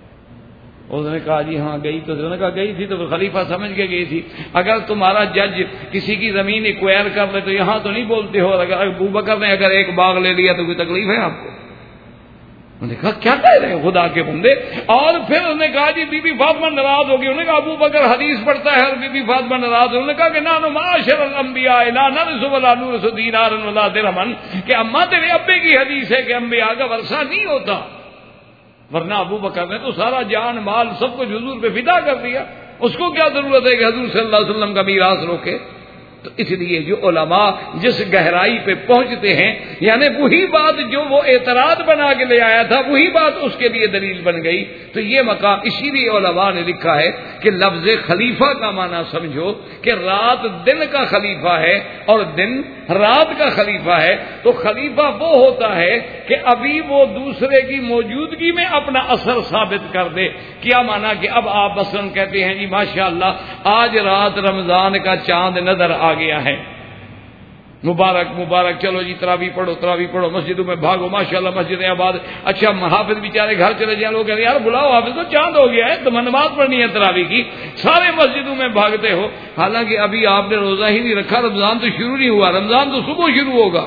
اس نے کہا جی ہاں گئی تو، انہوں نے کہا گئی تھی تو خلیفہ سمجھ کے گئی تھی۔ اگر تمہارا جج کسی کی زمین ایکوائر کر لے تو یہاں تو نہیں بولتے ہو، اگر ابو بکر نے اگر ایک باغ لے لیا تو کوئی تکلیف ہے آپ کو؟ انہوں نے کہا کیا کہہ رہے ہیں خدا کے بندے؟ اور پھر انہوں نے کہا جی بی بی فاطمہ ناراض ہوگی۔ انہوں نے کہا ابو بکر حدیث پڑھتا ہے اور بی بی فاطمہ ناراض۔ انہوں نے کہا کہ نحن معاشر الانبیاء لا نرث ولا نورث دینارا ولا درہما، کہ اماں تیرے ابے کی حدیث ہے کہ انبیاء کا ورثہ نہیں ہوتا، ورنہ ابو بکر نے تو سارا جان مال سب کچھ حضور پہ فدا کر دیا، اس کو کیا ضرورت ہے کہ حضور صلی اللہ علیہ وسلم کا میراث روکے؟ تو اس لیے جو علماء جس گہرائی پہ پہنچتے ہیں، یعنی وہی بات جو وہ اعتراض بنا کے لے آیا تھا وہی بات اس کے لیے دلیل بن گئی، تو یہ مقام اسی لیے علماء نے لکھا ہے کہ لفظ خلیفہ کا معنی سمجھو کہ رات دن کا خلیفہ ہے اور دن رات کا خلیفہ ہے۔ تو خلیفہ وہ ہوتا ہے کہ ابھی وہ دوسرے کی موجودگی میں اپنا اثر ثابت کر دے۔ کیا معنی کہ اب آپ مثلا کہتے ہیں جی ماشاءاللہ آج رات رمضان کا چاند نظر آ گیا ہے، مبارک مبارک، چلو جی تراویح پڑھو، مسجدوں میں بھاگو، ماشاءاللہ مسجدیں آباد۔ اچھا حافظ بیچارے گھر چلے جائیں، لوگ کہتے ہیں یار بلاؤ حافظ کو، چاند ہو گیا ہے، تو نماز پڑھنی ہے تراویح کی، سارے مسجدوں میں بھاگتے ہو، حالانکہ ابھی آپ نے روزہ ہی نہیں رکھا، رمضان تو شروع نہیں ہوا، رمضان تو صبح شروع ہوگا،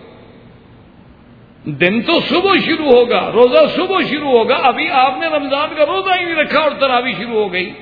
دن تو صبح شروع ہوگا، روزہ صبح شروع ہوگا، ابھی آپ نے رمضان کا روزہ ہی نہیں رکھا اور تراویح شروع ہو گئی۔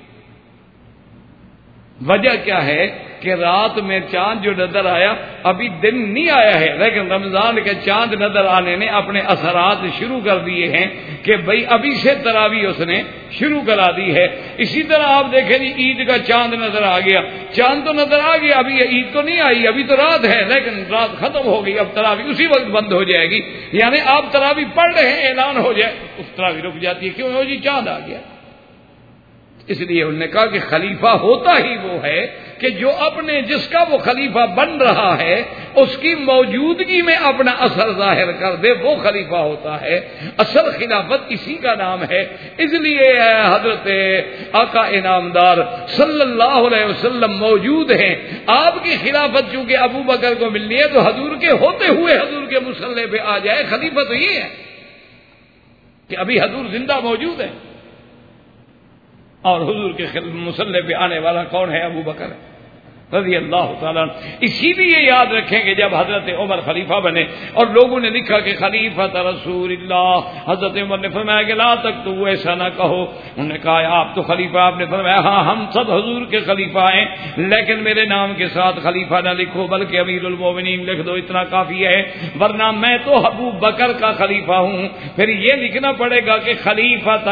وجہ کیا ہے کہ رات میں چاند جو نظر آیا ابھی دن نہیں آیا ہے، لیکن رمضان کے چاند نظر آنے نے اپنے اثرات شروع کر دیے ہیں کہ بھئی ابھی سے تراویح اس نے شروع کرا دی ہے۔ اسی طرح آپ دیکھیں جی عید کا چاند نظر آ گیا، چاند تو نظر آ گیا، ابھی عید تو نہیں آئی، ابھی تو رات ہے، لیکن رات ختم ہو گئی، اب تراویح اسی وقت بند ہو جائے گی، یعنی آپ تراویح پڑھ رہے ہیں اعلان ہو جائے اس تراویح رک جاتی ہے، کیوں ہو جی چاند آ گیا۔ اس لیے انہوں نے کہا کہ خلیفہ ہوتا ہی وہ ہے کہ جو اپنے جس کا وہ خلیفہ بن رہا ہے اس کی موجودگی میں اپنا اثر ظاہر کر دے، وہ خلیفہ ہوتا ہے۔ اصل خلافت اسی کا نام ہے۔ اس لیے حضرت آقا انعامدار صلی اللہ علیہ وسلم موجود ہیں، آپ کی خلافت چونکہ ابو بکر کو ملنی ہے تو حضور کے ہوتے ہوئے حضور کے مصلی پہ آ جائے، خلیفہ تو یہ ہے کہ ابھی حضور زندہ موجود ہے اور حضور کے مصلی پہ آنے والا کون ہے؟ ابو بکر رضی اللہ تعالیٰ۔ اسی لیے یاد رکھیں کہ جب حضرت عمر خلیفہ بنے اور لوگوں نے لکھا کہ خلیفۃ رسول اللہ، حضرت عمر نے فرمایا کہ لا تک تو وہ ایسا نہ کہو، انہوں نے کہا آپ تو خلیفہ، آپ نے فرمایا ہاں ہم سب حضور کے خلیفہ ہیں، لیکن میرے نام کے ساتھ خلیفہ نہ لکھو بلکہ امیر المومنین لکھ دو، اتنا کافی ہے، ورنہ میں تو ابو بکر کا خلیفہ ہوں۔ پھر یہ لکھنا پڑے گا کہ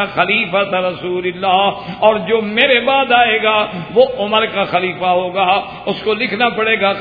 خلیفۃ رسول اللہ، اور جو میرے بعد آئے گا وہ عمر کا خلیفہ ہوگا، اس کو لکھنا پڑے گا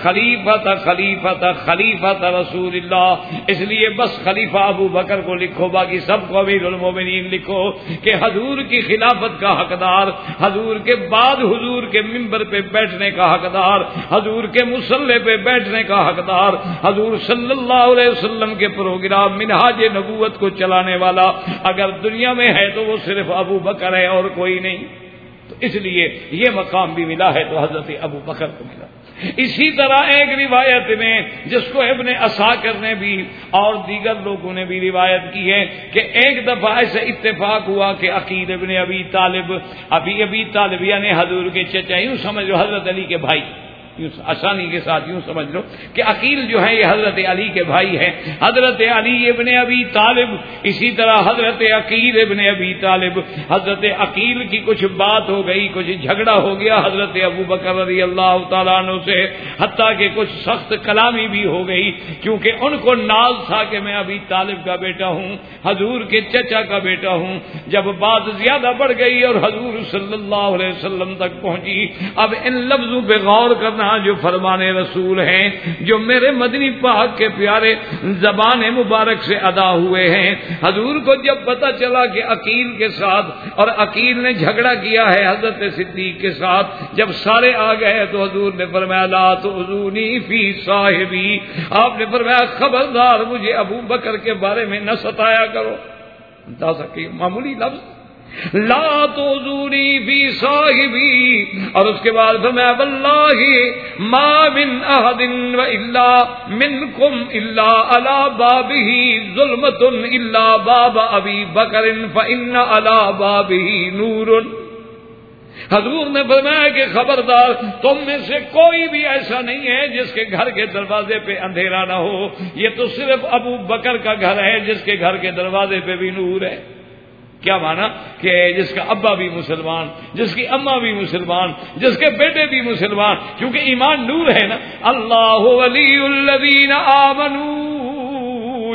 خلیفۃ رسول اللہ. اس لیے بس خلیفہ ابو بکر کو لکھو، باقی سب کو امیر المومنین لکھو کہ حضور کی خلافت کا حقدار، حضور کے بعد حضور کے ممبر پہ بیٹھنے کا حقدار، حضور کے مصلی پہ بیٹھنے کا حقدار، حضور صلی اللہ علیہ وسلم کے پروگرام منہاج نبوت کو چلانے والا اگر دنیا میں ہے تو وہ صرف ابو بکر ہے اور کوئی نہیں. تو اس لیے یہ مقام بھی ملا ہے تو حضرت ابو بکر کو ملا. اسی طرح ایک روایت میں جس کو ابن عساکر نے بھی اور دیگر لوگوں نے بھی روایت کی ہے کہ ایک دفعہ ایسے اتفاق ہوا کہ عقیل ابن ابی طالب یعنی حضور کے چچا، یوں سمجھ لو حضرت علی کے بھائی، یوں آسانی کے ساتھ یوں سمجھ لو کہ عقیل جو ہے یہ حضرت علی کے بھائی ہیں، حضرت علی ابن ابی طالب، اسی طرح حضرت عقیل ابن ابی طالب. حضرت عقیل کی کچھ بات ہو گئی، کچھ جھگڑا ہو گیا حضرت ابو بکر رضی اللہ تعالیٰ عنہ سے، حتیٰ کہ کچھ سخت کلامی بھی ہو گئی، کیونکہ ان کو ناز تھا کہ میں ابی طالب کا بیٹا ہوں، حضور کے چچا کا بیٹا ہوں. جب بات زیادہ بڑھ گئی اور حضور صلی اللہ علیہ وسلم تک پہنچی، اب ان لفظوں پہ غور کرنا جو فرمان رسول ہیں، جو میرے مدنی پاک کے پیارے زبان مبارک سے ادا ہوئے ہیں. حضور کو جب پتہ چلا کہ عقیل کے ساتھ اور عقیل نے جھگڑا کیا ہے حضرت صدیق کے ساتھ، جب سارے آ گئے تو حضور نے فرمایا لا تؤذونی فی صاحبی، آپ نے فرمایا خبردار مجھے ابو بکر کے بارے میں نہ ستایا کرو. معمولی لفظ لا تؤذونی فی صاحبی، اور اس کے بعد فرمایا واللہ ما من احد والا منکم الا علی بابہ ظلمۃ الا باب ابی بکر فان علی بابہ نور. حضور نے فرمایا کہ خبردار تم میں سے کوئی بھی ایسا نہیں ہے جس کے گھر کے دروازے پہ اندھیرا نہ ہو، یہ تو صرف ابو بکر کا گھر ہے جس کے گھر کے دروازے پہ بھی نور ہے. کیا مانا کہ جس کا ابا بھی مسلمان، جس کی اماں بھی مسلمان، جس کے بیٹے بھی مسلمان، کیونکہ ایمان نور ہے نا. اللہ ولی الذین آمنوا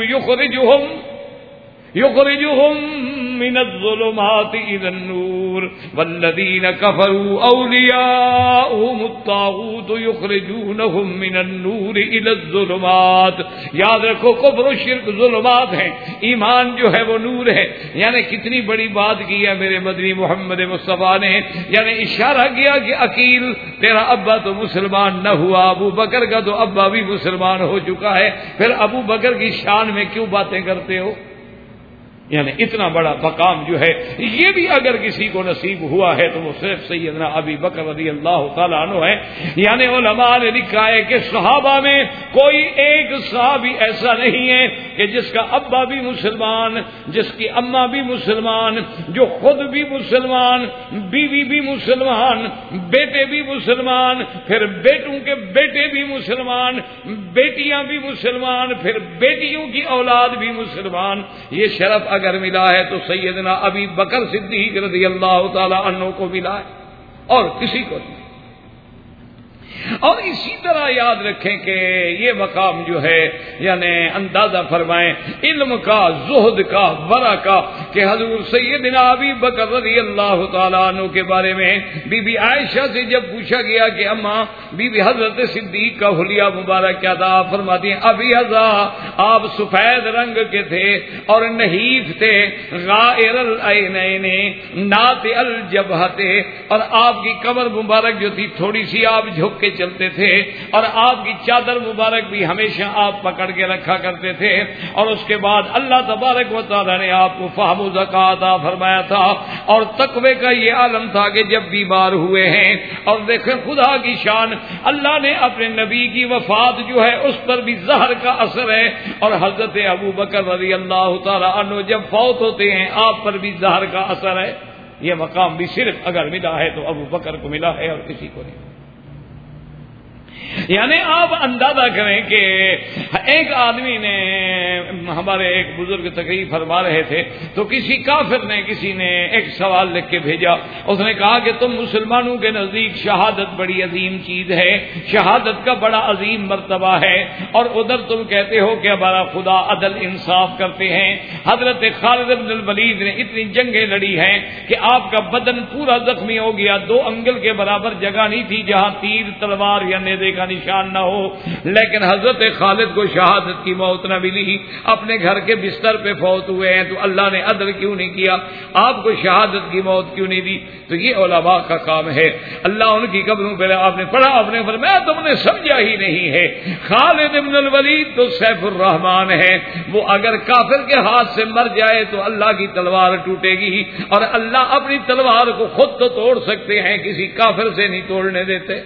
یخرجہم من الظلمات الى النور والذین کفروا اولیاؤہم الطاغوت یخرجونہم من النور الى الظلمات. یاد رکھو کفر و شرک ظلمات ہیں، ایمان جو ہے وہ نور ہے. یعنی کتنی بڑی بات کی ہے میرے مدنی محمد مصطفیٰ نے، یعنی اشارہ کیا کہ عقیل تیرا ابا تو مسلمان نہ ہوا، ابو بکر کا تو ابا بھی مسلمان ہو چکا ہے، پھر ابو بکر کی شان میں کیوں باتیں کرتے ہو؟ یعنی اتنا بڑا مقام جو ہے یہ بھی اگر کسی کو نصیب ہوا ہے تو وہ صرف سیدنا ابی بکر رضی اللہ تعالیٰ عنہ ہے. یعنی علماء نے لکھا ہے کہ صحابہ میں کوئی ایک صحابی ایسا نہیں ہے کہ جس کا ابا بھی مسلمان، جس کی اماں بھی مسلمان، جو خود بھی مسلمان، بیوی بھی مسلمان، بیٹے بھی مسلمان، پھر بیٹوں کے بیٹے بھی مسلمان، بیٹیاں بھی مسلمان، پھر بیٹیوں کی اولاد بھی مسلمان. یہ شرف اگر ملا ہے تو سیدنا ابی بکر صدیق رضی اللہ تعالی عنہ کو ملا ہے اور کسی کو نہیں. اور اسی طرح یاد رکھیں کہ یہ مقام جو ہے یعنی اندازہ فرمائیں علم کا، زہد کا، ورع کا، کہ حضور سیدنا ابی بکر رضی اللہ تعالیٰ عنہ کے بارے میں بی بی عائشہ سے جب پوچھا گیا کہ اماں بی بی حضرت صدیق کا حلیہ مبارک کیا تھا، فرماتی ہیں ابی حضا آپ سفید رنگ کے تھے اور نحیف تھے، غائر العینین ناطع الجبہہ تھے، اور آپ کی کمر مبارک جو تھی تھوڑی سی آپ جھک کے چلتے تھے، اور آپ کی چادر مبارک بھی ہمیشہ آپ پکڑ کے رکھا کرتے تھے. اور اس کے بعد اللہ تبارک و تعالیٰ نے آپ کو فہم و ذکا عطا فرمایا تھا اور تقوی کا یہ عالم تھا کہ جب بیمار ہوئے ہیں، اور دیکھیں خدا کی شان، اللہ نے اپنے نبی کی وفات جو ہے اس پر بھی زہر کا اثر ہے، اور حضرت ابو بکر رضی اللہ تعالیٰ عنہ جب فوت ہوتے ہیں آپ پر بھی زہر کا اثر ہے. یہ مقام بھی صرف اگر ملا ہے تو ابو بکر کو ملا ہے اور کسی کو نہیں. یعنی آپ اندازہ کریں کہ ایک آدمی نے، ہمارے ایک بزرگ تقریر فرما رہے تھے تو کسی کافر نے، کسی نے ایک سوال لکھ کے بھیجا، اس نے کہا کہ تم مسلمانوں کے نزدیک شہادت بڑی عظیم چیز ہے، شہادت کا بڑا عظیم مرتبہ ہے، اور ادھر تم کہتے ہو کہ ہمارا خدا عدل انصاف کرتے ہیں۔ حضرت خالد بن الولید نے اتنی جنگیں لڑی ہیں کہ آپ کا بدن پورا زخمی ہو گیا، 2 انگل کے برابر جگہ نہیں تھی جہاں تیر، تلوار یا نیزے کا نشان نہ ہو، لیکن حضرت خالد کو شہادت کی موت نہ ملی، اپنے گھر کے بستر پہ فوت ہوئے ہیں۔ تو اللہ نے عدل کیوں نہیں کیا؟ آپ کو شہادت کی موت کیوں نہیں دی؟ تو یہ علماء کا کام ہے۔ اللہ ان کی قبروں پہ آپ نے پڑھا، آپ نے فرمایا تم نے سمجھا ہی نہیں ہے، خالد بن الولید تو سیف الرحمان ہے، وہ اگر کافر کے ہاتھ سے مر جائے تو اللہ کی تلوار ٹوٹے گی، اور اللہ اپنی تلوار کو خود تو توڑ سکتے ہیں، کسی کافر سے نہیں توڑنے دیتے۔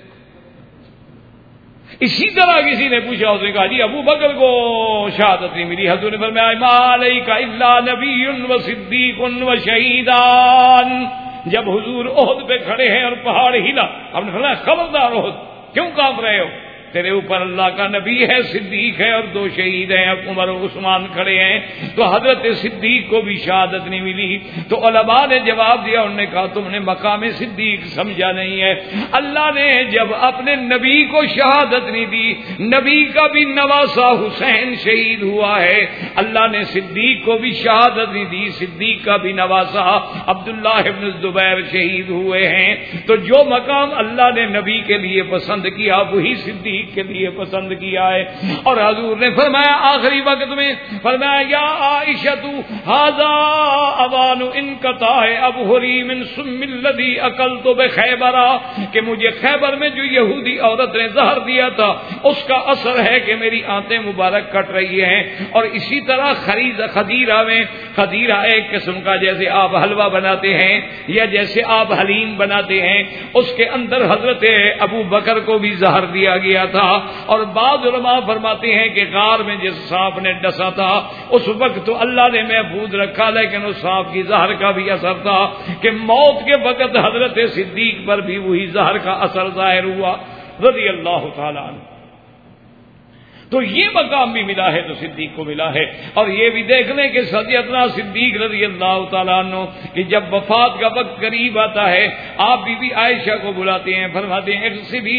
اسی طرح کسی نے پوچھا، اس نے کہا جی ابو بکر کو شہادت نہیں ملی، حضور نے فرمایا ما علیک الا نبی و صدیق و شہیدان۔ جب حضور احد پہ کھڑے ہیں اور پہاڑ ہلا، آپ نے فرمایا خبردار احد، کیوں کانپ رہے ہو؟ تیرے اوپر اللہ کا نبی ہے، صدیق ہے، اور 2 شہید ہیں، عمر و عثمان کھڑے ہیں۔ تو حضرت صدیق کو بھی شہادت نہیں ملی۔ تو علماء نے جواب دیا، انہوں نے کہا تم نے مقام صدیق سمجھا نہیں ہے۔ اللہ نے جب اپنے نبی کو شہادت نہیں دی، نبی کا بھی نواسا حسین شہید ہوا ہے، اللہ نے صدیق کو بھی شہادت نہیں دی، صدیق کا بھی نواسا عبداللہ ابن الزبیر شہید ہوئے ہیں۔ تو جو مقام اللہ نے نبی کے لیے پسند کیا وہی صدیق کے لیے پسند کیا ہے۔ اور حضور نے فرمایا آخری وقت میں، فرمایا یا عائشہ ھذا اوان انقطاع ابہری من سم الذی اکلت بخیبر، کہ مجھے خیبر میں جو یہودی عورت نے زہر دیا تھا اس کا اثر ہے کہ میری آنتیں مبارک کٹ رہی ہیں۔ اور اسی طرح خدیرہ میں، خدیرہ ایک قسم کا جیسے آپ حلوہ بناتے ہیں یا جیسے آپ حلیم بناتے ہیں، اس کے اندر حضرت ابو بکر کو بھی زہر دیا گیا تھا۔ اور بعض علماء فرماتے ہیں کہ غار میں جس سانپ نے ڈسا تھا اس وقت تو اللہ نے محفوظ رکھا، لیکن اس سانپ کی زہر کا بھی اثر تھا کہ موت کے وقت حضرت صدیق پر بھی وہی زہر کا اثر ظاہر ہوا رضی اللہ تعالی عنہ۔ تو یہ مقام بھی ملا ہے تو صدیق کو ملا ہے۔ اور یہ بھی دیکھ لیں کہ سیدنا صدیق رضی اللہ تعالیٰ عنہ کہ جب وفات کا وقت قریب آتا ہے، آپ بی بی عائشہ کو بلاتے ہیں، فرماتے ہیں اغسلی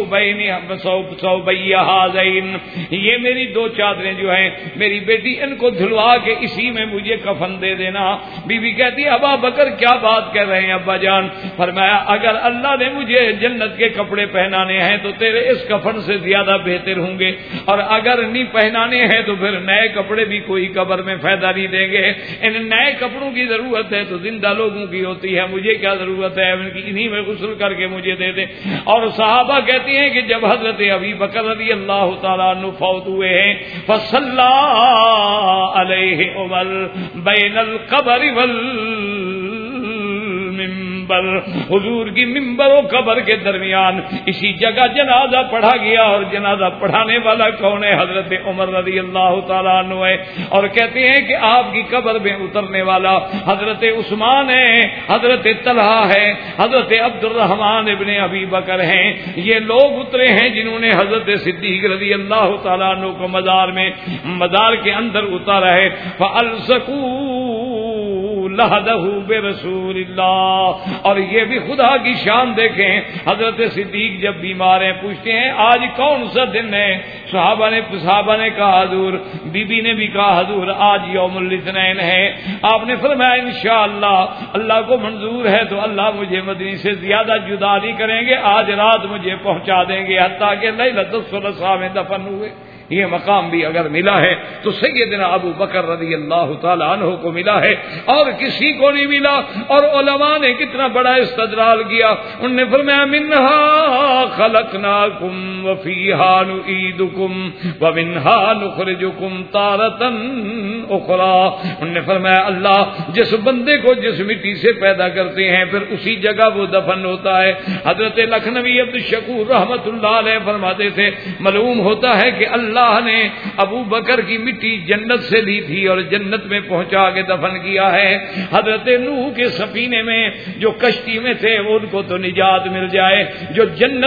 ثوبی ھذین، یہ میری 2 چادریں جو ہیں میری بیٹی ان کو دھلوا کے اسی میں مجھے کفن دے دینا۔ بی بی کہتی ہے ابا بکر کیا بات کر رہے ہیں ابا جان؟ فرمایا اگر اللہ نے مجھے جنت کے کپڑے پہنانے ہیں تو تیرے اس کفن سے زیادہ بہتر ہوں گے، اور اگر نہیں پہنانے ہیں تو پھر نئے کپڑے بھی کوئی قبر میں فائدہ نہیں دیں گے۔ ان نئے کپڑوں کی ضرورت ہے تو زندہ لوگوں کی ہوتی ہے، مجھے کیا ضرورت ہے؟ ان کی انہی میں غسل کر کے مجھے دے دیں۔ اور صحابہ کہتی ہیں کہ جب حضرت ابی بکر رضی اللہ تعالیٰ عنہ فوت ہوئے ہیں، فصلی علیہ عمر بین القبر حضور کی ممبر و قبر کے درمیان اسی جگہ جنازہ پڑھا گیا، اور جنازہ پڑھانے والا کون ہے؟ حضرت عمر رضی اللہ تعالیٰ عنہ ہے۔ اور کہتے ہیں کہ آپ کی قبر میں اترنے والا حضرت عثمان ہے، حضرت طلحہ ہے، حضرت عبد الرحمن ابن ابی بکر ہیں۔ یہ لوگ اترے ہیں جنہوں نے حضرت صدیق رضی اللہ تعالیٰ عنہ کو مزار کے اندر اتارا ہے۔ فَأَلْصَقُوا لَحَدَهُ بِرَسُولِ اللَّهِ۔ اور یہ بھی خدا کی شان دیکھیں، حضرت صدیق جب بیمار ہیں پوچھتے ہیں آج کون سا دن ہے؟ صحابہ نے کہا حضور، بی بی نے بھی کہا حضور آج یوم الاثنین ہے۔ آپ نے فرمایا انشاءاللہ اللہ کو منظور ہے تو اللہ مجھے مدنی سے زیادہ جدا نہیں کریں گے، آج رات مجھے پہنچا دیں گے، حتیٰ کہ لیلۃ الثلاثاء میں دفن ہوئے۔ یہ مقام بھی اگر ملا ہے تو سیدنا ابو بکر رضی اللہ تعالی عنہ کو ملا ہے، اور کسی کو نہیں ملا۔ اور علماء نے کتنا بڑا استدلال کیا، انہوں نے فرمایا منہا خلقناکم وفیہا نعیدکم ومنہا نخرجکم تارۃ اخری۔ انہوں نے فرمایا اللہ جس بندے کو جس مٹی سے پیدا کرتے ہیں پھر اسی جگہ وہ دفن ہوتا ہے۔ حضرت لکھنوی عبد الشکور رحمت اللہ علیہ فرماتے تھے معلوم ہوتا ہے کہ اللہ نے ابو بکر کی مٹی جنت سے لی تھی اور جنت میں پہنچا کے دفن کیا ہے۔ حضرت نوح کے سفینے میں جو کشتی میں تھے ان کو تو نجات مل جائے، جو جنت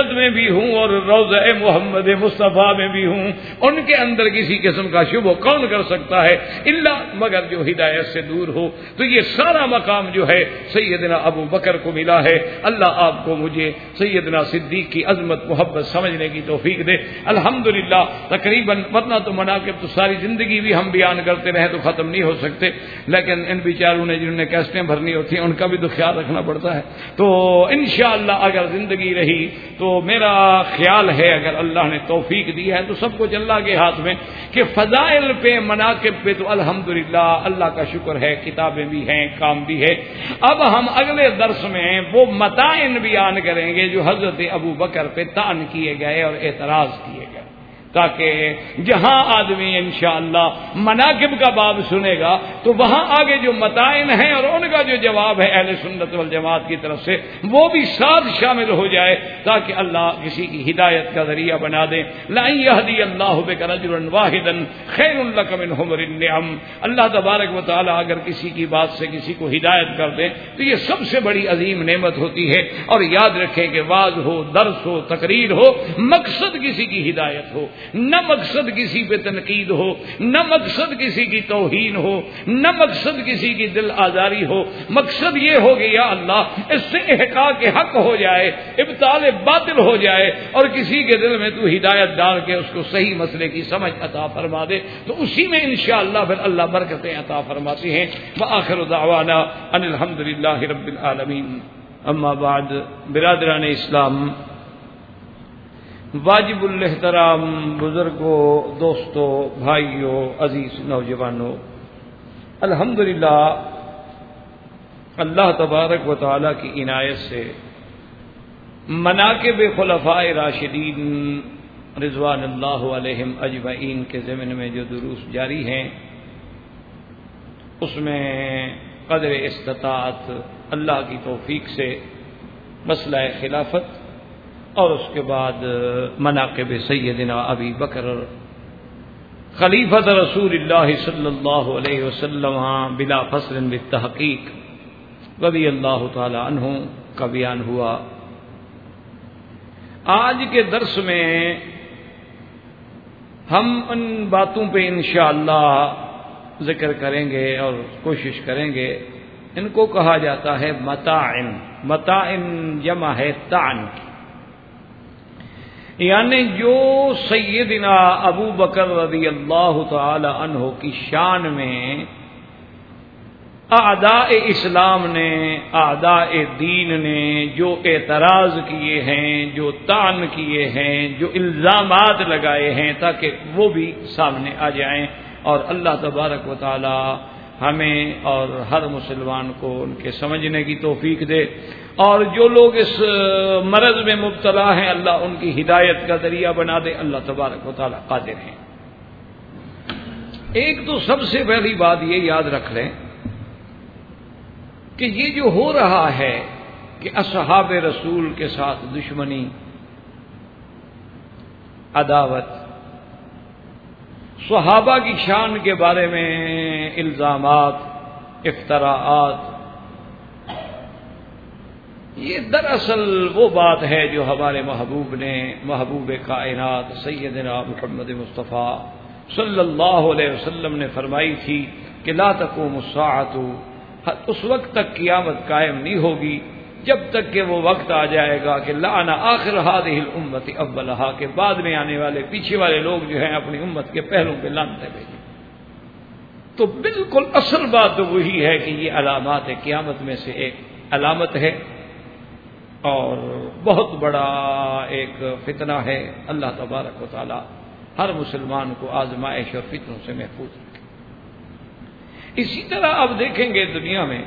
جنت میں بھی ہوں اور روضہ محمد مصطفیٰ میں بھی ہوں، ان کے اندر کسی قسم کا شبہ کون کر سکتا ہے الا مگر جو ہدایت سے دور ہو۔ تو یہ سارا مقام جو ہے سیدنا ابو بکر کو ملا ہے۔ اللہ آپ کو مجھے سیدنا صدیق کی عظمت محبت سمجھنے کی توفیق دے۔ الحمدللہ تقریباً ورنہ تو مناقب تو ساری زندگی بھی ہم بیان کرتے رہے تو ختم نہیں ہو سکتے، لیکن ان بیچاروں نے جنہوں نے کیسٹیں بھرنی ہوتی ہیں ان کا بھی تو خیال رکھنا پڑتا ہے۔ تو انشاءاللہ اگر زندگی رہی تو میرا خیال ہے اگر اللہ نے توفیق دی ہے تو سب کچھ اللہ کے ہاتھ میں، کہ فضائل پہ مناقب پہ تو الحمدللہ اللہ کا شکر ہے، کتابیں بھی ہیں، کام بھی ہے۔ اب ہم اگلے درس میں وہ متائن بیان کریں گے جو حضرت ابو بکر پہ طعن کیے گئے اور اعتراض کیے گئے، تاکہ جہاں آدمی انشاءاللہ مناقب کا باب سنے گا تو وہاں آگے جو متائن ہیں اور ان کا جو جواب ہے اہل سنت والجماعت کی طرف سے وہ بھی ساتھ شامل ہو جائے، تاکہ اللہ کسی کی ہدایت کا ذریعہ بنا دے۔ لَن يَهْدِيَ اللَّهُ بِكَ رَجُلًا وَاحِدًا خَيْرٌ لَكَ مِنْ حُمُرِ النِّعَمِ۔ اللہ تبارک و تعالی اگر کسی کی بات سے کسی کو ہدایت کر دے تو یہ سب سے بڑی عظیم نعمت ہوتی ہے۔ اور یاد رکھیں کہ واعظ ہو، درس ہو، تقریر ہو، مقصد کسی کی ہدایت ہو، نہ مقصد کسی پہ تنقید ہو، نہ مقصد کسی کی توہین ہو، نہ مقصد کسی کی دل آزاری ہو، مقصد یہ ہو کہ یا اللہ اس سے احقاق حق ہو جائے، ابطال باطل ہو جائے اور کسی کے دل میں تو ہدایت ڈال کے اس کو صحیح مسئلے کی سمجھ عطا فرما دے، تو اسی میں انشاءاللہ پھر اللہ برکتیں عطا فرماتے ہیں۔ وآخر دعوانا ان الحمدللہ رب العالمین۔ اما بعد، برادران اسلام، واجب الاحترام بزرگوں، دوستوں، بھائیوں، عزیز نوجوانوں، الحمدللہ اللہ تبارک و تعالی کی عنایت سے مناقب خلفاء راشدین رضوان اللہ علیہم اجمعین کے ضمن میں جو دروس جاری ہیں اس میں قدر استطاعت اللہ کی توفیق سے مسئلہ خلافت اور اس کے بعد مناقب سیدنا ابی بکر خلیفۃ رسول اللہ صلی اللہ علیہ وسلم بلا فصل بالتحقیق رضی اللہ تعالی عنہ کا بیان ہوا۔ آج کے درس میں ہم ان باتوں پہ انشاءاللہ ذکر کریں گے اور کوشش کریں گے۔ ان کو کہا جاتا ہے متاعن، متاعن جمع ہے تعن کی، یعنی جو سیدنا ابو بکر رضی اللہ تعالی عنہ کی شان میں اعداء اسلام نے، اعداء دین نے جو اعتراض کیے ہیں، جو طعن کیے ہیں، جو الزامات لگائے ہیں، تاکہ وہ بھی سامنے آ جائیں اور اللہ تبارک و تعالی ہمیں اور ہر مسلمان کو ان کے سمجھنے کی توفیق دے، اور جو لوگ اس مرض میں مبتلا ہیں اللہ ان کی ہدایت کا ذریعہ بنا دے۔ اللہ تبارک و تعالی قادر ہیں۔ ایک تو سب سے پہلی بات یہ یاد رکھ لیں کہ یہ جو ہو رہا ہے کہ اصحاب رسول کے ساتھ دشمنی، عداوت، صحابہ کی شان کے بارے میں الزامات، افتراءات، یہ دراصل وہ بات ہے جو ہمارے محبوب نے، محبوب کائنات سیدنا محمد مصطفیٰ صلی اللہ علیہ وسلم نے فرمائی تھی کہ لا تقوم الساعۃ، اس وقت تک قیامت قائم نہیں ہوگی جب تک کہ وہ وقت آ جائے گا کہ لعن آخر هذه الامت اولها، کہ بعد میں آنے والے پیچھے والے لوگ جو ہیں اپنی امت کے پہلوں پہ لعنتیں بھیجیں۔ تو بالکل اصل بات تو وہی ہے کہ یہ علامات قیامت میں سے ایک علامت ہے اور بہت بڑا ایک فتنہ ہے۔ اللہ تبارک و تعالی ہر مسلمان کو آزمائش اور فتنوں سے محفوظ رکھے۔ اسی طرح آپ دیکھیں گے دنیا میں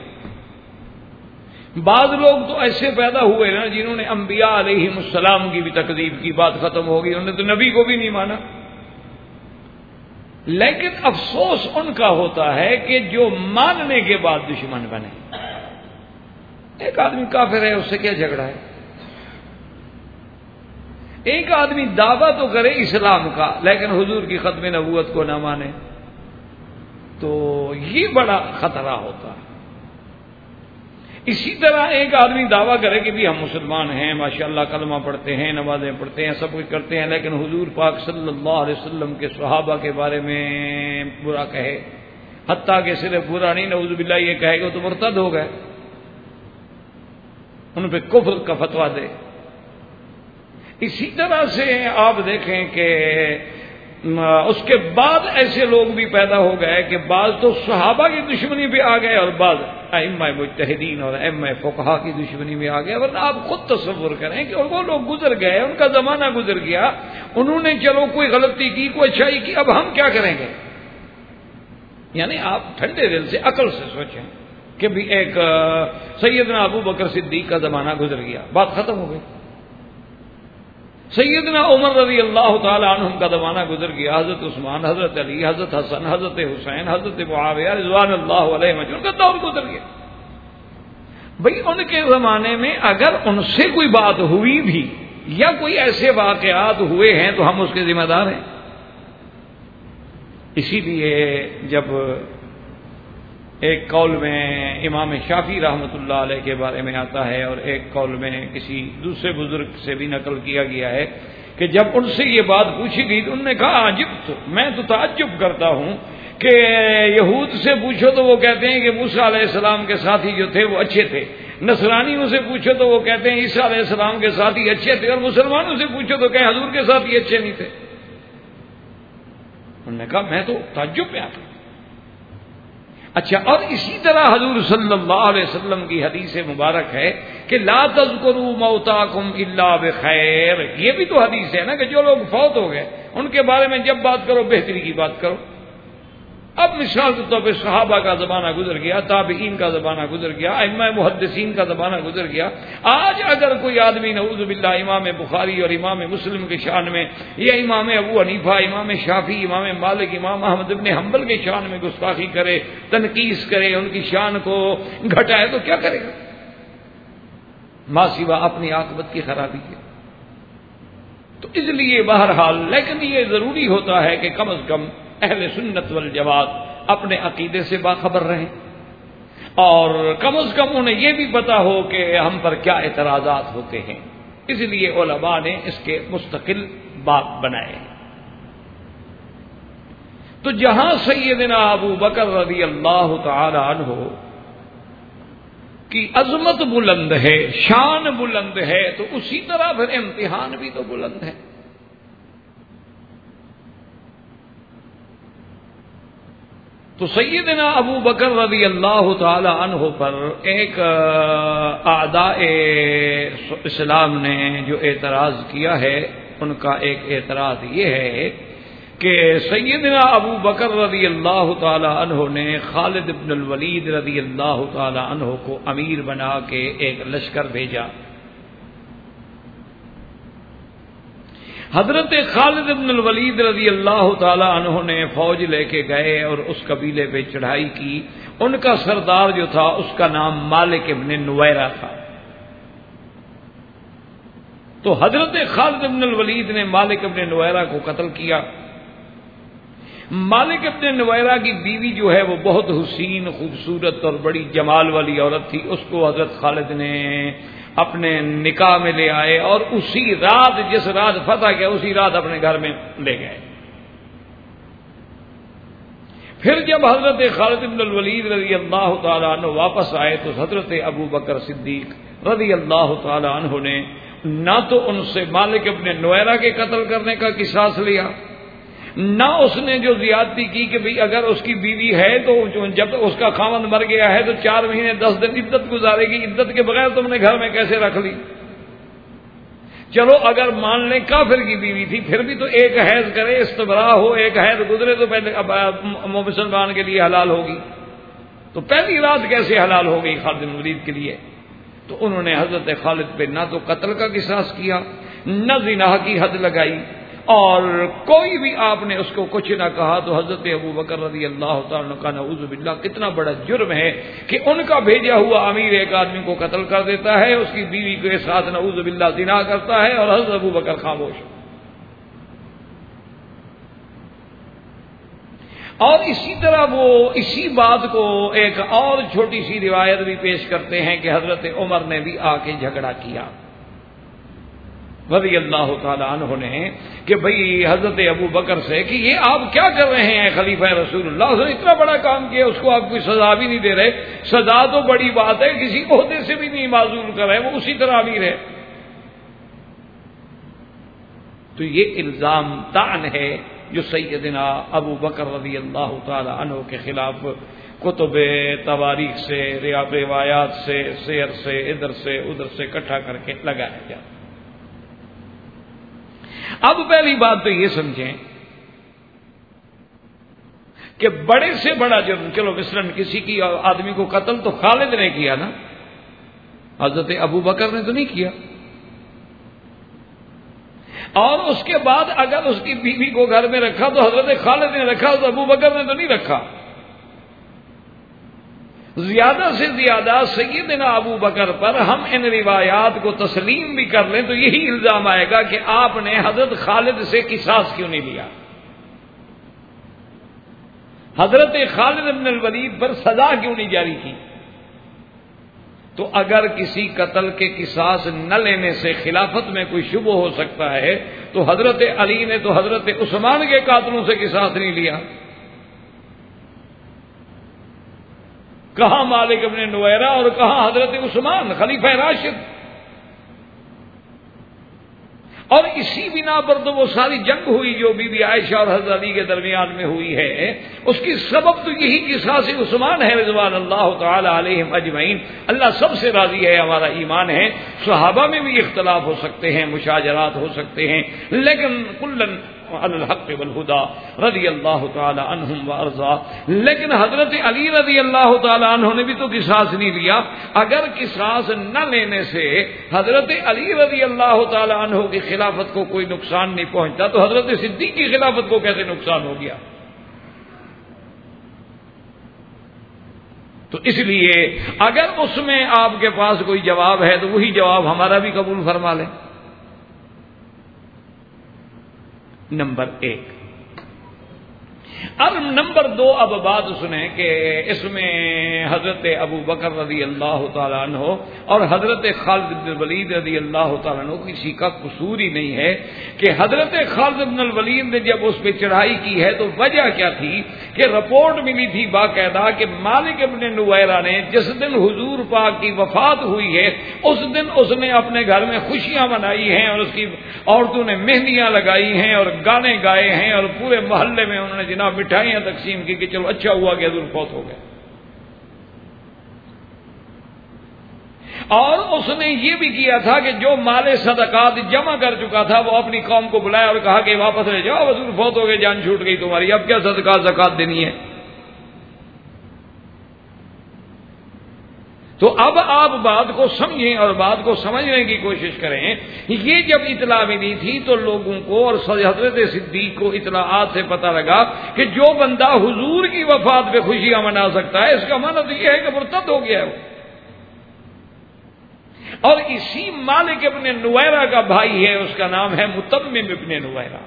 بعض لوگ تو ایسے پیدا ہوئے نا جنہوں نے انبیاء علیہم السلام کی بھی تکذیب کی، بات ختم ہوگی، انہوں نے تو نبی کو بھی نہیں مانا، لیکن افسوس ان کا ہوتا ہے کہ جو ماننے کے بعد دشمن بنے۔ ایک آدمی کافر ہے، اس سے کیا جھگڑا ہے؟ ایک آدمی دعویٰ تو کرے اسلام کا لیکن حضور کی ختم نبوت کو نہ مانے، تو یہ بڑا خطرہ ہوتا ہے۔ اسی طرح ایک آدمی دعویٰ کرے کہ بھی ہم مسلمان ہیں، ماشاءاللہ کلمہ پڑھتے ہیں، نمازیں پڑھتے ہیں، سب کچھ کرتے ہیں، لیکن حضور پاک صلی اللہ علیہ وسلم کے صحابہ کے بارے میں برا کہے، حتیٰ کہ صرف برا نہیں، نعوذ باللہ یہ کہے کہ وہ تو مرتد ہو گئے، ان پہ کفر کا فتویٰ دے۔ اسی طرح سے آپ دیکھیں کہ اس کے بعد ایسے لوگ بھی پیدا ہو گئے کہ بعض تو صحابہ کی دشمنی بھی آ گئے اور بعض ائمہ مجتہدین اور ائمہ فقہا کی دشمنی میں آ گئے۔ ورنہ آپ خود تصور کریں کہ وہ لوگ گزر گئے، ان کا زمانہ گزر گیا، انہوں نے چلو کوئی غلطی کی، کوئی اچھائی کی، اب ہم کیا کریں گے؟ یعنی آپ ٹھنڈے دل سے عقل سے سوچیں کہ بھی ایک سیدنا ابو بکر صدیق کا زمانہ گزر گیا، بات ختم ہو گئی۔ سیدنا عمر رضی اللہ تعالی عنہم کا زمانہ گزر گیا، حضرت عثمان، حضرت علی، حضرت حسن، حضرت حسین، حضرت معاویہ رضوان اللہ علیہ مجمعین کا دور گزر گیا۔ بھئی ان کے زمانے میں اگر ان سے کوئی بات ہوئی بھی یا کوئی ایسے واقعات ہوئے ہیں تو ہم اس کے ذمہ دار ہیں۔ اسی لیے جب ایک قول میں امام شافعی رحمۃ اللہ علیہ کے بارے میں آتا ہے اور ایک قول میں کسی دوسرے بزرگ سے بھی نقل کیا گیا ہے کہ جب ان سے یہ بات پوچھی گئی تو انہوں نے کہا عجبت، میں تو تعجب کرتا ہوں کہ یہود سے پوچھو تو وہ کہتے ہیں کہ موسیٰ علیہ السلام کے ساتھی جو تھے وہ اچھے تھے، نصرانیوں سے پوچھو تو وہ کہتے ہیں عیسیٰ علیہ السلام کے ساتھی اچھے تھے، اور مسلمانوں سے پوچھو تو کہیں حضور کے ساتھی اچھے نہیں تھے۔ انہوں نے کہا میں تو تعجب میں آتا۔ اچھا، اور اسی طرح حضور صلی اللہ علیہ وسلم کی حدیث مبارک ہے کہ لا تذکروا موتاکم الا بخیر، یہ بھی تو حدیث ہے نا کہ جو لوگ فوت ہو گئے ان کے بارے میں جب بات کرو بہتری کی بات کرو۔ اب مثال کے طور پہ صحابہ کا زمانہ گزر گیا، تابعین کا زمانہ گزر گیا، ائمہ محدثین کا زمانہ گزر گیا۔ آج اگر کوئی آدمی نعوذ باللہ امام بخاری اور امام مسلم کے شان میں یا امام ابو حنیفہ، امام شافعی، امام مالک، امام احمد بن حنبل کے شان میں گستاخی کرے، تنقیص کرے، ان کی شان کو گھٹائے تو کیا کرے گا؟ ما سوا اپنی عاقبت کی خرابی کے۔ تو اس لیے بہرحال لیکن یہ ضروری ہوتا ہے کہ کم از کم اہل سنت والجماعت اپنے عقیدے سے باخبر رہیں اور کم از کم انہیں یہ بھی پتا ہو کہ ہم پر کیا اعتراضات ہوتے ہیں۔ اس لیے علماء نے اس کے مستقل باب بنائے۔ تو جہاں سیدنا ابو بکر رضی اللہ تعالی عنہ کی عظمت بلند ہے، شان بلند ہے، تو اسی طرح پھر امتحان بھی تو بلند ہے۔ تو سیدنا ابو بکر رضی اللہ تعالی عنہ پر ایک اعداء اسلام نے جو اعتراض کیا ہے، ان کا ایک اعتراض یہ ہے کہ سیدنا ابو بکر رضی اللہ تعالی عنہ نے خالد بن الولید رضی اللہ تعالی عنہ کو امیر بنا کے ایک لشکر بھیجا۔ حضرت خالد بن الولید رضی اللہ تعالی عنہ نے فوج لے کے گئے اور اس قبیلے پہ چڑھائی کی۔ ان کا سردار جو تھا اس کا نام مالک ابن نویرہ تھا۔ تو حضرت خالد بن الولید نے مالک ابن نویرہ کو قتل کیا۔ مالک ابن نویرہ کی بیوی جو ہے وہ بہت حسین، خوبصورت اور بڑی جمال والی عورت تھی، اس کو حضرت خالد نے اپنے نکاح میں لے آئے اور اسی رات، جس رات فتح کیا اسی رات اپنے گھر میں لے گئے۔ پھر جب حضرت خالد بن الولید رضی اللہ تعالی عنہ واپس آئے تو حضرت ابو بکر صدیق رضی اللہ تعالی عنہ نے نہ تو ان سے مالک ابن نویرہ کے قتل کرنے کا قصاص لیا، نہ اس نے جو زیادتی کی کہ بھئی اگر اس کی بیوی ہے تو جب اس کا خاوند مر گیا ہے تو 4 مہینے 10 دن عدت گزارے گی، عدت کے بغیر تم نے گھر میں کیسے رکھ لی؟ چلو اگر مان لیں کافر کی بیوی تھی پھر بھی تو ایک حیض کرے، استبراء ہو، ایک حیض گزرے تو پہلے مسلمان کے لیے حلال ہوگی، تو پہلی رات کیسے حلال ہو گئی خالد بن ولید کے لیے؟ تو انہوں نے حضرت خالد پہ نہ تو قتل کا قصاص کیا، نہ زنا کی حد لگائی، اور کوئی بھی آپ نے اس کو کچھ نہ کہا۔ تو حضرت ابو بکر رضی اللہ تعالیٰ عنہ کا نعوذ باللہ کتنا بڑا جرم ہے کہ ان کا بھیجا ہوا امیر ایک آدمی کو قتل کر دیتا ہے، اس کی بیوی کے ساتھ نعوذ باللہ زنا کرتا ہے، اور حضرت ابو بکر خاموش۔ اور اسی طرح وہ اسی بات کو ایک اور چھوٹی سی روایت بھی پیش کرتے ہیں کہ حضرت عمر نے بھی آ کے جھگڑا کیا رضی اللہ تعالی عنہ نے کہ بھئی حضرت ابو بکر سے کہ یہ آپ کیا کر رہے ہیں خلیفہ رسول اللہ، اس نے اتنا بڑا کام کیا، اس کو آپ کوئی سزا بھی نہیں دے رہے، سزا تو بڑی بات ہے، کسی عہدے سے بھی نہیں معزول کر رہے، وہ اسی طرح امیر ہے۔ تو یہ الزام طعن ہے جو سیدنا ابو بکر رضی اللہ تعالی عنہ کے خلاف کتب تواریخ سے، روایات سے، سیر سے، ادھر سے ادھر سے اکٹھا کر کے لگایا گیا۔ اب پہلی بات تو یہ سمجھیں کہ بڑے سے بڑا جرم، چلو مثلاً کسی کی آدمی کو قتل تو خالد نے کیا نا، حضرت ابو بکر نے تو نہیں کیا، اور اس کے بعد اگر اس کی بیوی کو گھر میں رکھا تو حضرت خالد نے رکھا، تو ابو بکر نے تو نہیں رکھا۔ زیادہ سے زیادہ سیدنا ابو بکر پر ہم ان روایات کو تسلیم بھی کر لیں تو یہی الزام آئے گا کہ آپ نے حضرت خالد سے قصاص کیوں نہیں لیا، حضرت خالد بن الولید پر سزا کیوں نہیں جاری کی۔ تو اگر کسی قتل کے قصاص نہ لینے سے خلافت میں کوئی شبہ ہو سکتا ہے تو حضرت علی نے تو حضرت عثمان کے قاتلوں سے قصاص نہیں لیا، کہاں مالک ابن نویرہ اور کہاں حضرت عثمان خلیفہ راشد۔ اور اسی بنا پر تو وہ ساری جنگ ہوئی جو بی بی عائشہ اور حضرت علی کے درمیان میں ہوئی ہے، اس کی سبب تو یہی قصاص عثمان ہے رضوان اللہ تعالی علیہم اجمعین۔ اللہ سب سے راضی ہے، ہمارا ایمان ہے۔ صحابہ میں بھی اختلاف ہو سکتے ہیں، مشاجرات ہو سکتے ہیں، لیکن کلن علی الحق والہدی رضی اللہ تعالی عنہم وارضا۔ لیکن حضرت علی رضی اللہ تعالی عنہ نے بھی تو قصاص نہیں لیا۔ اگر قصاص نہ لینے سے حضرت علی رضی اللہ تعالی عنہ کی خلافت کو کوئی نقصان نہیں پہنچتا تو حضرت صدیق کی خلافت کو کیسے نقصان ہو گیا؟ تو اس لیے اگر اس میں آپ کے پاس کوئی جواب ہے تو وہی جواب ہمارا بھی قبول فرما لیں۔ نمبر 1۔ اب نمبر 2 اب بات سنیں کہ اس میں حضرت ابو بکر رضی اللہ تعالیٰ عنہ اور حضرت خالد بن الولید رضی اللہ تعالیٰ عنہ کسی کا قصور ہی نہیں ہے کہ حضرت خالد بن الولید نے جب اس پہ چڑھائی کی ہے تو وجہ کیا تھی کہ رپورٹ ملی تھی باقاعدہ کہ مالک ابن نویرہ نے جس دن حضور پاک کی وفات ہوئی ہے اس دن اس نے اپنے گھر میں خوشیاں منائی ہیں اور اس کی عورتوں نے مہندیاں لگائی ہیں اور گانے گائے ہیں اور پورے محلے میں انہوں نے جناب مٹھائیاں تقسیم کی کہ چلو اچھا ہوا کہ حضور فوت ہو گئے۔ اور اس نے یہ بھی کیا تھا کہ جو مال صدقات جمع کر چکا تھا وہ اپنی قوم کو بلایا اور کہا کہ واپس لے جاؤ، حضور فوت ہو گئے، جان چھوٹ گئی تمہاری، اب کیا صدقات زکات دینی ہے۔ تو اب آپ بات کو سمجھیں اور بات کو سمجھنے کی کوشش کریں۔ یہ جب اطلاع ملی تھی تو لوگوں کو اور حضرت صدیق کو اطلاعات سے پتہ لگا کہ جو بندہ حضور کی وفات پہ خوشیاں منا سکتا ہے اس کا معنی تو یہ ہے کہ مرتد ہو گیا ہے وہ۔ اور اسی مالک ابن نویرہ کا بھائی ہے، اس کا نام ہے متمم ابن نویرہ،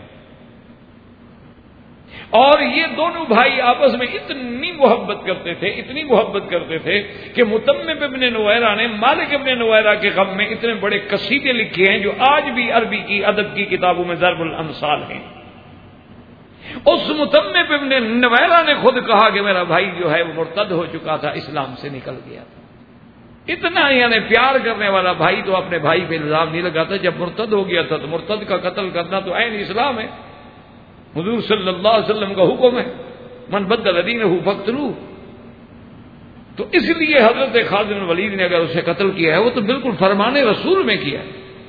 اور یہ دونوں بھائی آپس میں اتنی محبت کرتے تھے، اتنی محبت کرتے تھے کہ متمم ابن نویرہ نے مالک ابن نویرہ کے غم میں اتنے بڑے قصیدے لکھے ہیں جو آج بھی عربی کی ادب کی کتابوں میں ضرب الامثال ہیں۔ اس متمم ابن نویرہ نے خود کہا کہ میرا بھائی جو ہے وہ مرتد ہو چکا تھا، اسلام سے نکل گیا تھا۔ اتنا یعنی پیار کرنے والا بھائی تو اپنے بھائی پہ الزام نہیں لگاتا، جب مرتد ہو گیا تھا تو مرتد کا قتل کرنا تو عین اسلام ہے، حضور صلی اللہ علیہ وسلم کا حکم ہے، من بدل دینہ فاقتلوہ۔ تو اس لیے حضرت خالد بن ولید نے اگر اسے قتل کیا ہے وہ تو بالکل فرمان رسول میں کیا ہے۔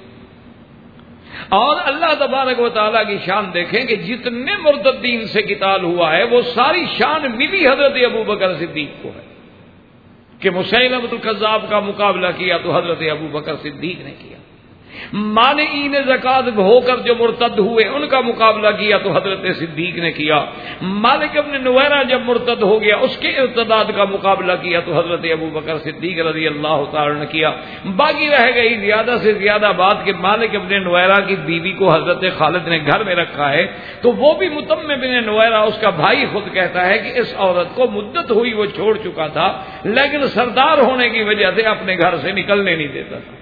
اور اللہ تبارک و تعالیٰ کی شان دیکھیں کہ جتنے مرتدین سے قتال ہوا ہے وہ ساری شان ملی حضرت ابو بکر صدیق کو ہے کہ مسیلمۃ الکذاب کا مقابلہ کیا تو حضرت ابو بکر صدیق نے کیا۔ مانعین زکات ہو کر جو مرتد ہوئے ان کا مقابلہ کیا تو حضرت صدیق نے کیا. مالک ابن نویرہ جب مرتد ہو گیا اس کے ارتداد کا مقابلہ کیا تو حضرت ابو بکر صدیق رضی اللہ تعالی نے کیا. باقی رہ گئی زیادہ سے زیادہ بات کہ مالک ابن نویرہ کی بیوی کو حضرت خالد نے گھر میں رکھا ہے تو وہ بھی متم بن نویرہ اس کا بھائی خود کہتا ہے کہ اس عورت کو مدت ہوئی وہ چھوڑ چکا تھا لیکن سردار ہونے کی وجہ سے اپنے گھر سے نکلنے نہیں دیتا تھا.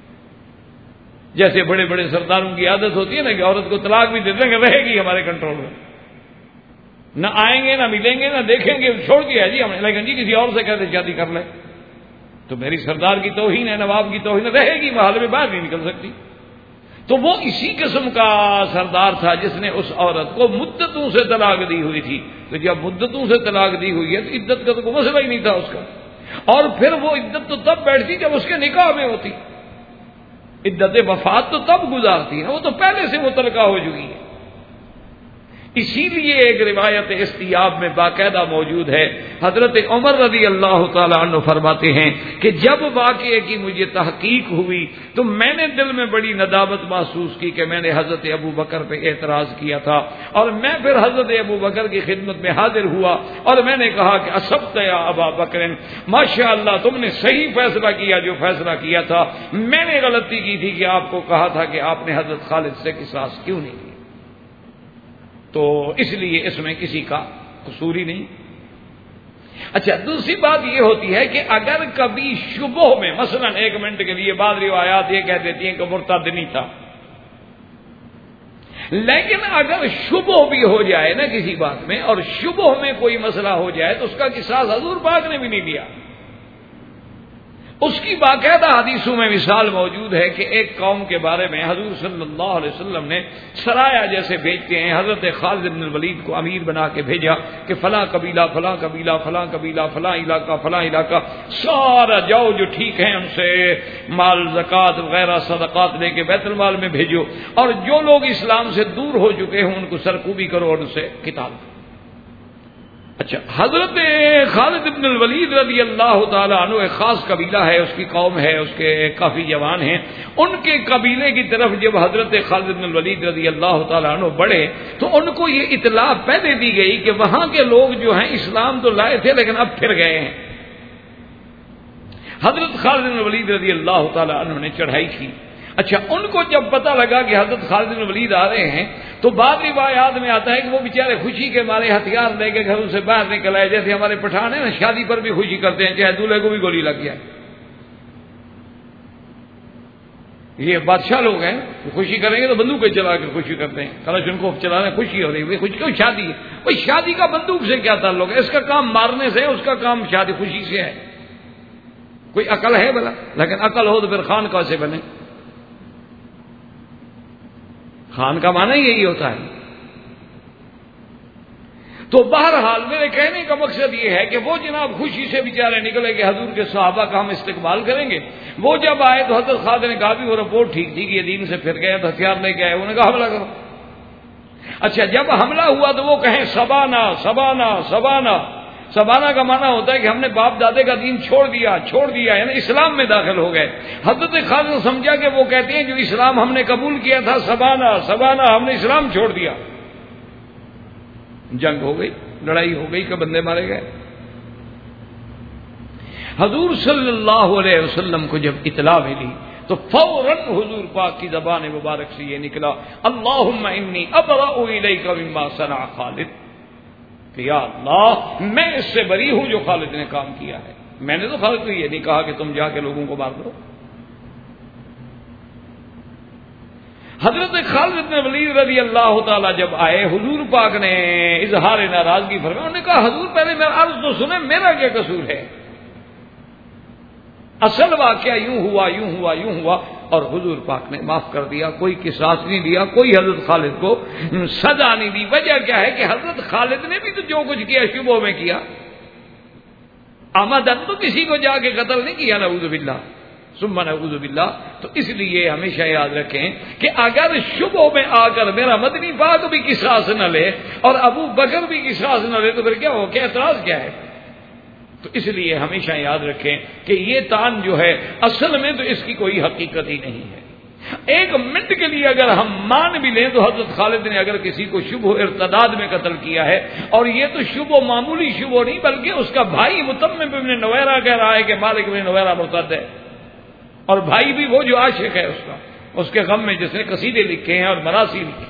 جیسے بڑے بڑے سرداروں کی عادت ہوتی ہے نا کہ عورت کو طلاق بھی دے دیں گے رہے گی ہمارے کنٹرول میں, نہ آئیں گے نہ ملیں گے نہ دیکھیں گے, چھوڑ دیا جی ہم نے, لیکن جی کسی اور سے کہتے شادی کر لیں تو میری سردار کی توہین ہے, نواب کی توہین رہے گی, محل میں باہر نہیں نکل سکتی. تو وہ اسی قسم کا سردار تھا جس نے اس عورت کو مدتوں سے طلاق دی ہوئی تھی. تو جب مدتوں سے طلاق دی ہوئی ہے تو عدت کا تو کوئی مسئلہ ہی نہیں تھا اس کا, اور پھر وہ عدت تو تب بیٹھتی جب اس کے نکاح میں ہوتی. عدت وفات تو تب گزارتی ہے, وہ تو پہلے سے متعلقہ ہو چکی ہے. اسی لیے ایک روایت استیاب میں باقاعدہ موجود ہے, حضرت عمر رضی اللہ تعالی عنہ فرماتے ہیں کہ جب واقعے کی مجھے تحقیق ہوئی تو میں نے دل میں بڑی ندامت محسوس کی کہ میں نے حضرت ابو بکر پہ اعتراض کیا تھا, اور میں پھر حضرت ابو بکر کی خدمت میں حاضر ہوا اور میں نے کہا کہ اصبت یا ابا بکر, ماشاء اللہ تم نے صحیح فیصلہ کیا جو فیصلہ کیا تھا. میں نے غلطی کی تھی کہ آپ کو کہا تھا کہ آپ نے حضرت خالد سے قصاص کیوں نہیں کیا, تو اس لیے اس میں کسی کا قصور ہی نہیں. اچھا, دوسری بات یہ ہوتی ہے کہ اگر کبھی شبہ میں, مثلا 1 منٹ کے لیے بعض روایات یہ کہہ دیتی ہیں کہ مرتد نہیں تھا, لیکن اگر شبہ بھی ہو جائے نا کسی بات میں اور شبہ میں کوئی مسئلہ ہو جائے تو اس کا قصاص حضور پاک نے بھی نہیں دیا. اس کی باقاعدہ حدیثوں میں مثال موجود ہے کہ ایک قوم کے بارے میں حضور صلی اللہ علیہ وسلم نے سرایا جیسے بھیجتے ہیں, حضرت خالد بن الولید کو امیر بنا کے بھیجا کہ فلاں قبیلہ فلاں قبیلہ فلاں قبیلہ فلاں علاقہ سارا جاؤ جو ٹھیک ہیں ان سے مال زکوٰۃ وغیرہ صدقات لے کے بیت المال میں بھیجو, اور جو لوگ اسلام سے دور ہو چکے ہوں ان کو سرکوبی کرو اور ان سے قتال کرو. اچھا, حضرت خالد بن الولید رضی اللہ تعالیٰ عنہ ایک خاص قبیلہ ہے, اس کی قوم ہے, اس کے کافی جوان ہیں. ان کے قبیلے کی طرف جب حضرت خالد بن الولید رضی اللہ تعالیٰ عنہ بڑھے تو ان کو یہ اطلاع پہلے دی گئی کہ وہاں کے لوگ جو ہیں اسلام تو لائے تھے لیکن اب پھر گئے ہیں. حضرت خالد بن الولید رضی اللہ تعالیٰ عنہ نے چڑھائی کی. اچھا, ان کو جب پتہ لگا کہ حضرت خالد بن الولید آ رہے ہیں تو بعض روایات میں آتا ہے کہ وہ بیچارے خوشی کے مارے ہتھیار لے کے گھروں سے باہر نکل آئے, جیسے ہمارے پٹھان ہیں نا شادی پر بھی خوشی کرتے ہیں چاہے دولہے کو بھی گولی لگ جائے. یہ بادشاہ لوگ ہیں, خوشی کریں گے تو بندوقیں چلا کے خوشی کرتے ہیں, کلش ان کو چلا رہے خوشی ہو رہی ہے, خوشی کیوں شادی ہے, بھائی شادی کا بندوق سے کیا تعلق ہے, اس کا کام مارنے سے, اس کا کام شادی خوشی سے ہے. کوئی عقل ہے بلا, لیکن عقل ہو تو پھر خان کیسے بنے. خان کا معنی یہی ہوتا ہے. تو بہرحال میرے کہنے کا مقصد یہ ہے کہ وہ جناب خوشی سے بیچارے نکلے کہ حضور کے صحابہ کا ہم استقبال کریں گے. وہ جب آئے تو حضرت خالد نے کہا بھی وہ رپورٹ ٹھیک تھی کہ یہ دین سے پھر گئے تو ہتھیار لے کے آئے, انہوں نے کہا حملہ کرو. اچھا, جب حملہ ہوا تو وہ کہیں سبانا سبانا سبانا. سبانا کا معنی ہوتا ہے کہ ہم نے باپ دادے کا دین چھوڑ دیا یعنی اسلام میں داخل ہو گئے. حضرت خالد نے سمجھا کہ وہ کہتے ہیں جو اسلام ہم نے قبول کیا تھا سبانا سبانا, ہم نے اسلام چھوڑ دیا. جنگ ہو گئی, لڑائی ہو گئی کہ بندے مارے گئے. حضور صلی اللہ علیہ وسلم کو جب اطلاع ملی تو فوراً حضور پاک کی زبان مبارک سے یہ نکلا, اللہم انی ابرأ الیک مما صنع خالد, کہ یا اللہ میں اس سے بری ہوں جو خالد نے کام کیا ہے. میں نے تو خالد کو یہ نہیں کہا کہ تم جا کے لوگوں کو مار دو. حضرت خالد بن ولید رضی اللہ تعالیٰ جب آئے, حضور پاک نے اظہار ناراضگی فرمایا. انہوں نے کہا حضور پہلے میرا عرض تو سنیں, میرا کیا قصور ہے, اصل واقعہ یوں ہوا اور حضور پاک نے معاف کر دیا, کوئی قصاص نہیں دیا, کوئی حضرت خالد کو سزا نہیں دی. وجہ کیا ہے کہ حضرت خالد نے بھی تو جو کچھ کیا شبہ میں کیا, آمدن تو کسی کو جا کے قتل نہیں کیا, نعوذ باللہ ثم نعوذ باللہ. تو اس لیے ہمیشہ یاد رکھیں کہ اگر شبہ میں آ کر میرا مدنی پاک بھی قصاص نہ لے اور ابو بکر بھی قصاص نہ لے تو پھر کیا ہو, کیا اعتراض کیا ہے. تو اس لیے ہمیشہ یاد رکھیں کہ یہ تان جو ہے اصل میں تو اس کی کوئی حقیقت ہی نہیں ہے. ایک منٹ کے لیے اگر ہم مان بھی لیں تو حضرت خالد نے اگر کسی کو شبہ ارتداد میں قتل کیا ہے، اور یہ تو شبہ معمولی شبہ نہیں بلکہ اس کا بھائی متمم ابن نویرہ کہہ رہا ہے کہ مالک ابن نویرہ مرتد ہے، اور بھائی بھی وہ جو عاشق ہے اس کا، اس کے غم میں جس نے قصیدے لکھے ہیں اور مراثی لکھے۔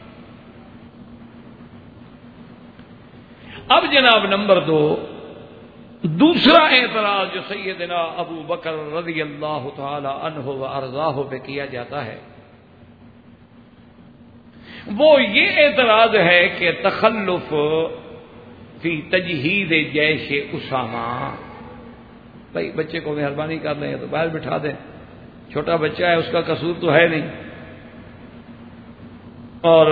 اب جناب نمبر 2، دوسرا اعتراض جو سیدنا ابو بکر رضی اللہ تعالی عنہ و ارضاہ پہ کیا جاتا ہے وہ یہ اعتراض ہے کہ تخلف فی تجہید جیش اسامہ۔ بھائی بچے کو مہربانی کر لیں تو باہر بٹھا دیں، چھوٹا بچہ ہے، اس کا قصور تو ہے نہیں۔ اور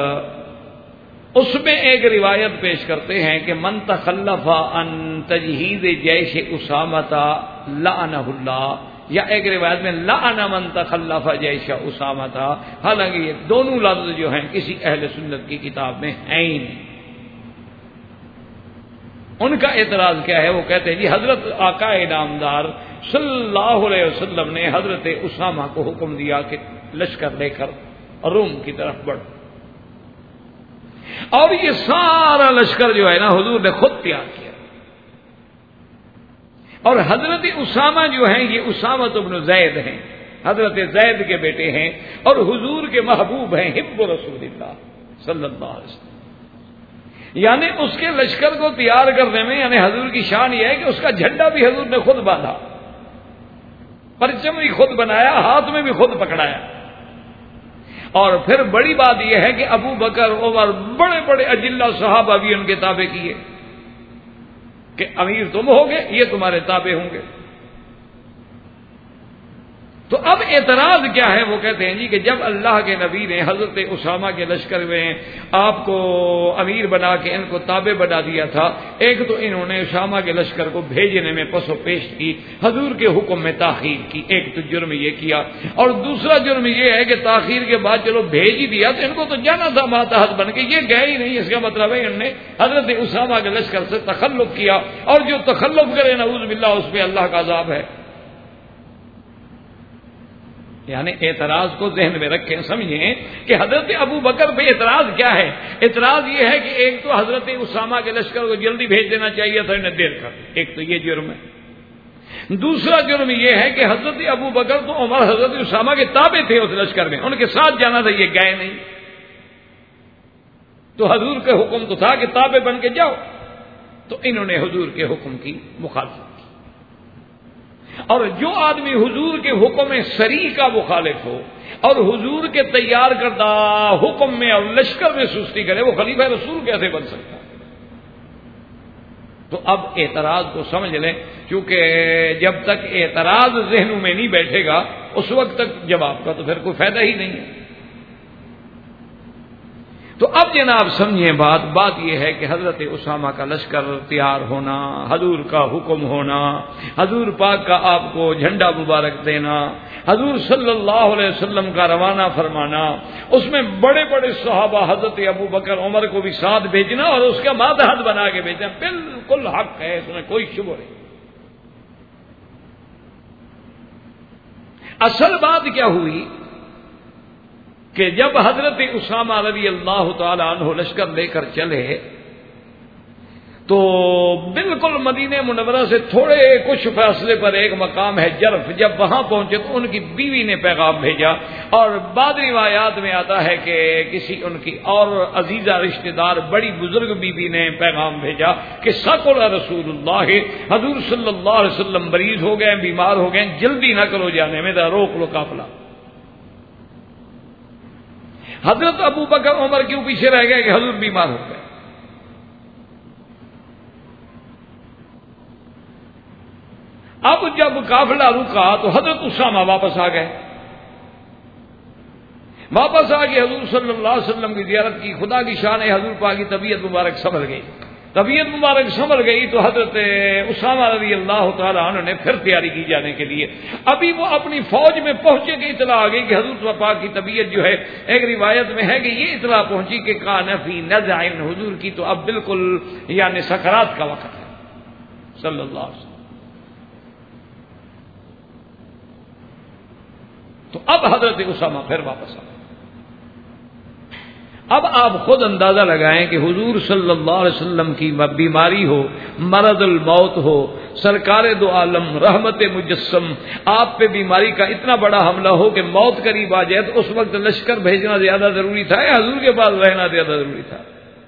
اس میں ایک روایت پیش کرتے ہیں کہ من تخلف عن تجہید جیش اسامہ لعنہ اللہ، یا ایک روایت میں لعن من تخلف جیش اسامہ، حالانکہ یہ دونوں لفظ جو ہیں کسی اہل سنت کی کتاب میں ہیں ہی نہیں۔ ان کا اعتراض کیا ہے؟ وہ کہتے ہیں جی حضرت آقا نامدار صلی اللہ علیہ وسلم نے حضرت اسامہ کو حکم دیا کہ لشکر لے کر روم کی طرف بڑھ، اور یہ سارا لشکر جو ہے نا حضور نے خود تیار کیا، اور حضرت اسامہ جو ہیں یہ اسامہ بن زید ہیں، حضرت زید کے بیٹے ہیں اور حضور کے محبوب ہیں، حب رسول اللہ صلی اللہ علیہ وسلم۔ یعنی اس کے لشکر کو تیار کرنے میں یعنی حضور کی شان یہ ہے کہ اس کا جھنڈا بھی حضور نے خود باندھا، پرچم بھی خود بنایا، ہاتھ میں بھی خود پکڑایا۔ اور پھر بڑی بات یہ ہے کہ ابو بکر عمر بڑے بڑے اجلہ صحابہ بھی ان کے تابع کیے کہ امیر تم ہوگے، یہ تمہارے تابع ہوں گے۔ تو اب اعتراض کیا ہے؟ وہ کہتے ہیں جی کہ جب اللہ کے نبی نے حضرت اسامہ کے لشکر میں آپ کو امیر بنا کے ان کو تابع بنا دیا تھا، ایک تو انہوں نے اسامہ کے لشکر کو بھیجنے میں پس و پیش کی، حضور کے حکم میں تاخیر کی، ایک تو جرم یہ کیا، اور دوسرا جرم یہ ہے کہ تاخیر کے بعد چلو بھیج ہی دیا تو ان کو تو جانا تھا ماتحت بن کے، یہ گئے ہی نہیں، اس کا مطلب ہے انہوں نے حضرت اسامہ کے لشکر سے تخلف کیا، اور جو تخلف کرے نعوذ باللہ اس پہ اللہ کا عذاب ہے۔ یعنی اعتراض کو ذہن میں رکھیں، سمجھیں کہ حضرت ابو بکر پہ اعتراض کیا ہے۔ اعتراض یہ ہے کہ ایک تو حضرت اسامہ کے لشکر کو جلدی بھیج دینا چاہیے تھا، انہیں دیر کر، ایک تو یہ جرم ہے۔ دوسرا جرم یہ ہے کہ حضرت ابو بکر تو عمر حضرت اسامہ کے تابع تھے اس لشکر میں، ان کے ساتھ جانا تھا، یہ گئے نہیں، تو حضور کے حکم تو تھا کہ تابع بن کے جاؤ، تو انہوں نے حضور کے حکم کی مخالفت کی۔ اور جو آدمی حضور کے حکم سری کا مخالف ہو اور حضور کے تیار کردہ حکم میں اور لشکر میں سستی کرے، وہ خلیفہ رسول کیسے بن سکتا ہے؟ تو اب اعتراض کو سمجھ لیں، کیونکہ جب تک اعتراض ذہنوں میں نہیں بیٹھے گا اس وقت تک جواب کا تو پھر کوئی فائدہ ہی نہیں ہے۔ تو اب جناب سمجھیں بات یہ ہے کہ حضرت اسامہ کا لشکر تیار ہونا، حضور کا حکم ہونا، حضور پاک کا آپ کو جھنڈا مبارک دینا، حضور صلی اللہ علیہ وسلم کا روانہ فرمانا، اس میں بڑے بڑے صحابہ حضرت ابو بکر عمر کو بھی ساتھ بھیجنا اور اس کا ماتحت بنا کے بھیجنا بالکل حق ہے، اس میں کوئی شبہ نہیں۔ اصل بات کیا ہوئی کہ جب حضرت اسامہ رضی اللہ تعالی عنہ لشکر لے کر چلے تو بالکل مدینہ منورہ سے تھوڑے کچھ فاصلے پر ایک مقام ہے جرف، جب وہاں پہنچے تو ان کی بیوی نے پیغام بھیجا، اور بعض روایات میں آتا ہے کہ کسی ان کی اور عزیزہ رشتہ دار بڑی بزرگ بیوی نے پیغام بھیجا کہ ثقل رسول اللہ، حضور صلی اللہ علیہ وسلم مریض ہو گئے، بیمار ہو گئے، جلدی نہ کرو جانے میں، روک لو قافلہ۔ حضرت ابو بکر عمر کیوں پیچھے رہ گئے کہ حضور بیمار ہو گئے؟ اب جب قافلہ رکا تو حضرت اسامہ واپس آ گئے، واپس آ کے حضور صلی اللہ علیہ وسلم کی زیارت کی۔ خدا کی شان ہے حضور پاک کی طبیعت مبارک سنبھل گئی، طبیعت مبارک سنبھل گئی تو حضرت اسامہ رضی اللہ تعالی عنہ نے پھر تیاری کی جانے کے لیے۔ ابھی وہ اپنی فوج میں پہنچے کہ اطلاع آ گئی کہ حضور پاک کی طبیعت جو ہے، ایک روایت میں ہے کہ یہ اطلاع پہنچی کہ کان فی نزع، حضور کی تو اب بالکل یعنی سکرات کا وقت ہے صلی اللہ علیہ وسلم۔ تو اب حضرت اسامہ پھر واپس آئے. اب آپ خود اندازہ لگائیں کہ حضور صلی اللہ علیہ وسلم کی بیماری ہو، مرض الموت ہو، سرکار دو عالم رحمت مجسم آپ پہ بیماری کا اتنا بڑا حملہ ہو کہ موت قریب آ جائے، تو اس وقت لشکر بھیجنا زیادہ ضروری تھا یا حضور کے پاس رہنا زیادہ ضروری تھا؟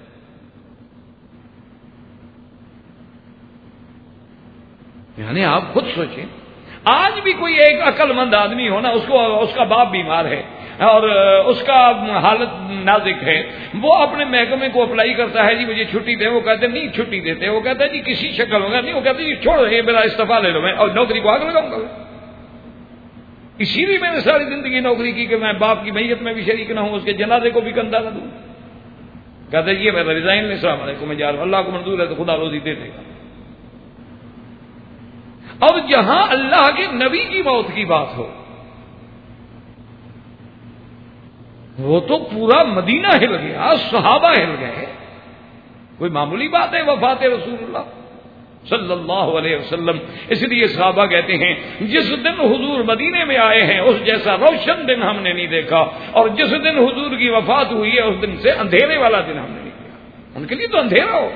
یعنی آپ خود سوچیں، آج بھی کوئی ایک عقل مند آدمی ہو نا، اس کا باپ بیمار ہے اور اس کا حالت نازک ہے، وہ اپنے محکمے کو اپلائی کرتا ہے، جی مجھے چھٹی دے، وہ کہتے ہیں نہیں چھٹی دیتے، وہ کہتا ہے جی کسی شکل ہوگا نہیں، وہ کہتے ہیں جی چھوڑ یہ میرا استعفیٰ لے لو، میں اور نوکری کو آگ لگاؤں گا. اسی لیے میں نے ساری زندگی نوکری کی کہ میں باپ کی میت میں بھی شریک نہ ہوں، اس کے جنازے کو بھی کندھا نہ دوں. کہتے ہیں یہ میرا ریزائن لے، السلام علیکم میں جا رہا ہوں، اللہ کو منظور ہے تو خدا روزی دے دے گا. اب جہاں اللہ کے نبی کی موت کی بات ہو، وہ تو پورا مدینہ ہل گیا، صحابہ ہل گئے. کوئی معمولی بات ہے وفات رسول اللہ صلی اللہ علیہ وسلم؟ اس لیے صحابہ کہتے ہیں جس دن حضور مدینے میں آئے ہیں اس جیسا روشن دن ہم نے نہیں دیکھا، اور جس دن حضور کی وفات ہوئی ہے اس دن سے اندھیرے والا دن ہم نے نہیں دیکھا. ان کے لیے تو اندھیرا ہو.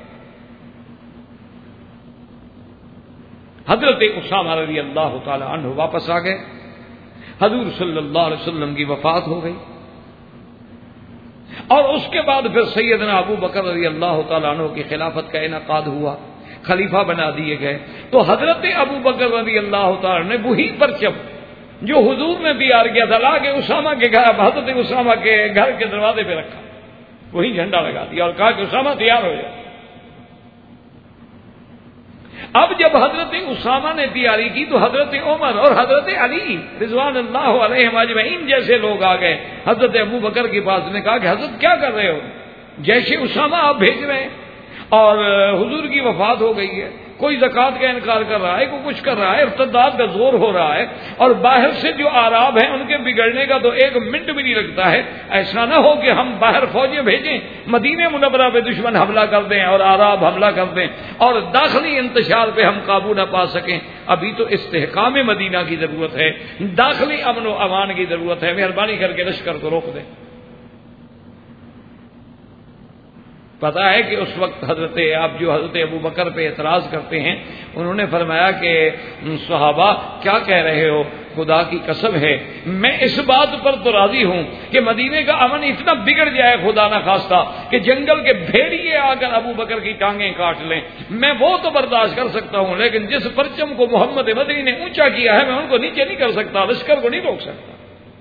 حضرت اسامہ رضی اللہ تعالی عنہ واپس آ گئے، حضور صلی اللہ علیہ وسلم کی وفات ہو گئی، اور اس کے بعد پھر سیدنا ابو بکر رضی اللہ تعالیٰ عنہ کی خلافت کا انعقاد ہوا، خلیفہ بنا دیے گئے. تو حضرت ابو بکر رضی اللہ تعالیٰ نے وہی پرچم جو حضور نے تیار کیا تھا لا کے اسامہ کے گھر، حضرت اسامہ کے گھر کے دروازے پہ رکھا، وہی جھنڈا لگا دیا اور کہا کہ اسامہ تیار ہو جائے. اب جب حضرت اسامہ نے تیاری کی تو حضرت عمر اور حضرت علی رضوان اللہ علیہم اجمعین جیسے لوگ آ گئے حضرت ابو بکر کے پاس، نے کہا کہ حضرت کیا کر رہے ہو، جیش اسامہ آپ بھیج رہے ہیں اور حضور کی وفات ہو گئی ہے، کوئی زکوٰۃ کا انکار کر رہا ہے، کوئی کچھ کر رہا ہے، ارتداد کا زور ہو رہا ہے، اور باہر سے جو آراب ہیں ان کے بگڑنے کا تو ایک منٹ بھی نہیں لگتا ہے. ایسا نہ ہو کہ ہم باہر فوجیں بھیجیں، مدینہ منورہ پہ دشمن حملہ کر دیں اور آراب حملہ کر دیں اور داخلی انتشار پہ ہم قابو نہ پا سکیں. ابھی تو استحکام مدینہ کی ضرورت ہے، داخلی امن و امان کی ضرورت ہے، مہربانی کر کے لشکر کو روک دیں. پتا ہے کہ اس وقت آپ جو حضرت ابو بکر پہ اعتراض کرتے ہیں، انہوں نے فرمایا کہ صحابہ کیا کہہ رہے ہو، خدا کی قسم ہے میں اس بات پر تو راضی ہوں کہ مدینے کا امن اتنا بگڑ جائے خدا نہ خواستہ کہ جنگل کے بھیڑیے آ کر ابو بکر کی ٹانگیں کاٹ لیں، میں وہ تو برداشت کر سکتا ہوں، لیکن جس پرچم کو محمد مدنی نے اونچا کیا ہے میں ان کو نیچے نہیں کر سکتا، لشکر کو نہیں روک سکتا.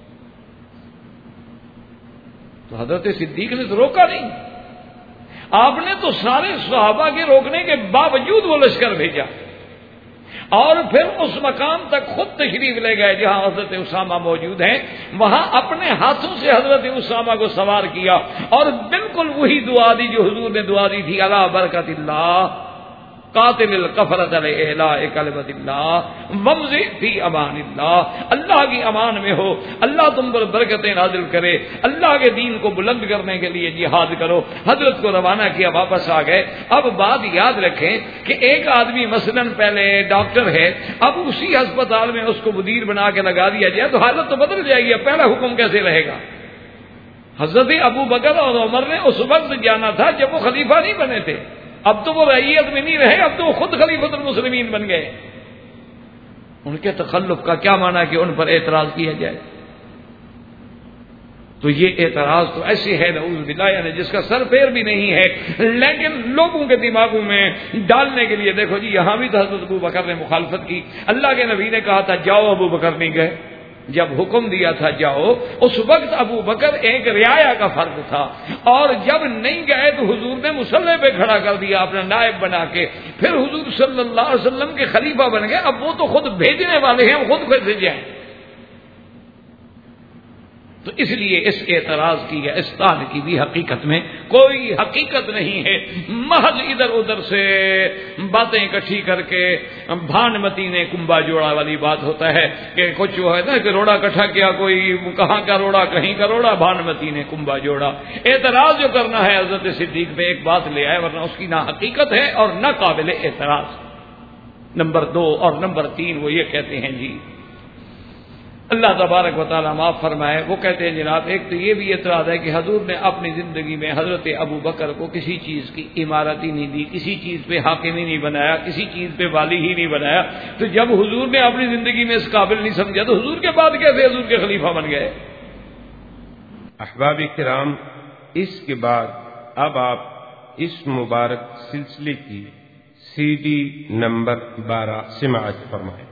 تو حضرت صدیق نے تو روکا نہیں، آپ نے تو سارے صحابہ کے روکنے کے باوجود وہ لشکر بھیجا اور پھر اس مقام تک خود تشریف لے گئے جہاں حضرت اسامہ موجود ہیں، وہاں اپنے ہاتھوں سے حضرت اسامہ کو سوار کیا اور بالکل وہی دعا دی جو حضور نے دعا دی تھی، علی برکت اللہ قاتل الکفرۃ الاعلاء کلمۃ اللہ وامضی فی امان اللہ. اللہ کی امان میں ہو، اللہ تم پر برکتیں نازل کرے، اللہ کے دین کو بلند کرنے کے لیے جہاد کرو. حضرت کو روانہ کیا، واپس آ گئے. اب بات یاد رکھیں کہ ایک آدمی مثلا پہلے ڈاکٹر ہے، اب اسی ہسپتال میں اس کو مدیر بنا کے لگا دیا جائے تو حالت تو بدل جائے گی. پہلا حکم کیسے رہے گا؟ حضرت ابو بکر اور عمر نے اس وقت جانا تھا جب وہ خلیفہ نہیں بنے تھے، اب تو وہ رعیت میں نہیں رہے، اب تو وہ خود خلیفۃ المسلمین بن گئے. ان کے تخلف کا کیا معنی کہ ان پر اعتراض کیا جائے؟ تو یہ اعتراض تو ایسے ہے نعوذ باللہ، یعنی جس کا سر پیر بھی نہیں ہے، لیکن لوگوں کے دماغوں میں ڈالنے کے لیے. دیکھو جی یہاں بھی تو حضرت ابو بکر نے مخالفت کی، اللہ کے نبی نے کہا تھا جاؤ، ابو بکر نہیں گئے. جب حکم دیا تھا جاؤ، اس وقت ابو بکر ایک رعایا کا فرد تھا، اور جب نہیں گئے تو حضور نے مصلی پہ کھڑا کر دیا اپنا نائب بنا کے. پھر حضور صلی اللہ علیہ وسلم کے خلیفہ بن گئے. اب وہ تو خود بھیجنے والے ہیں، خود کیسے جائیں؟ تو اس لیے اس اعتراض کی یا اس طعن کی بھی حقیقت میں کوئی حقیقت نہیں ہے، محض ادھر ادھر سے باتیں اکٹھی کر کے بھانمتی نے کنبا جوڑا والی بات ہوتا ہے کہ کچھ جو ہے نا کہ روڑا اکٹھا کیا، کوئی کہاں کا روڑا کہیں کا روڑا، بھانمتی نے کنبا جوڑا. اعتراض جو کرنا ہے حضرت صدیق پہ ایک بات لے آئے، ورنہ اس کی نہ حقیقت ہے اور نہ قابل اعتراض. نمبر 2 اور نمبر 3 وہ یہ کہتے ہیں جی اللہ تبارک و تعالیٰ معاف فرمائے. وہ کہتے ہیں جناب ایک تو یہ بھی اعتراض ہے کہ حضور نے اپنی زندگی میں حضرت ابو بکر کو کسی چیز کی عمارت ہی نہیں دی، کسی چیز پہ حاکم ہی نہیں بنایا، کسی چیز پہ والی ہی نہیں بنایا. تو جب حضور نے اپنی زندگی میں اس قابل نہیں سمجھا تو حضور کے بعد کیسے حضور کے خلیفہ بن گئے؟ احباب کرام، اس کے بعد اب آپ اس مبارک سلسلے کی CD نمبر 12 سماعت فرمائیں.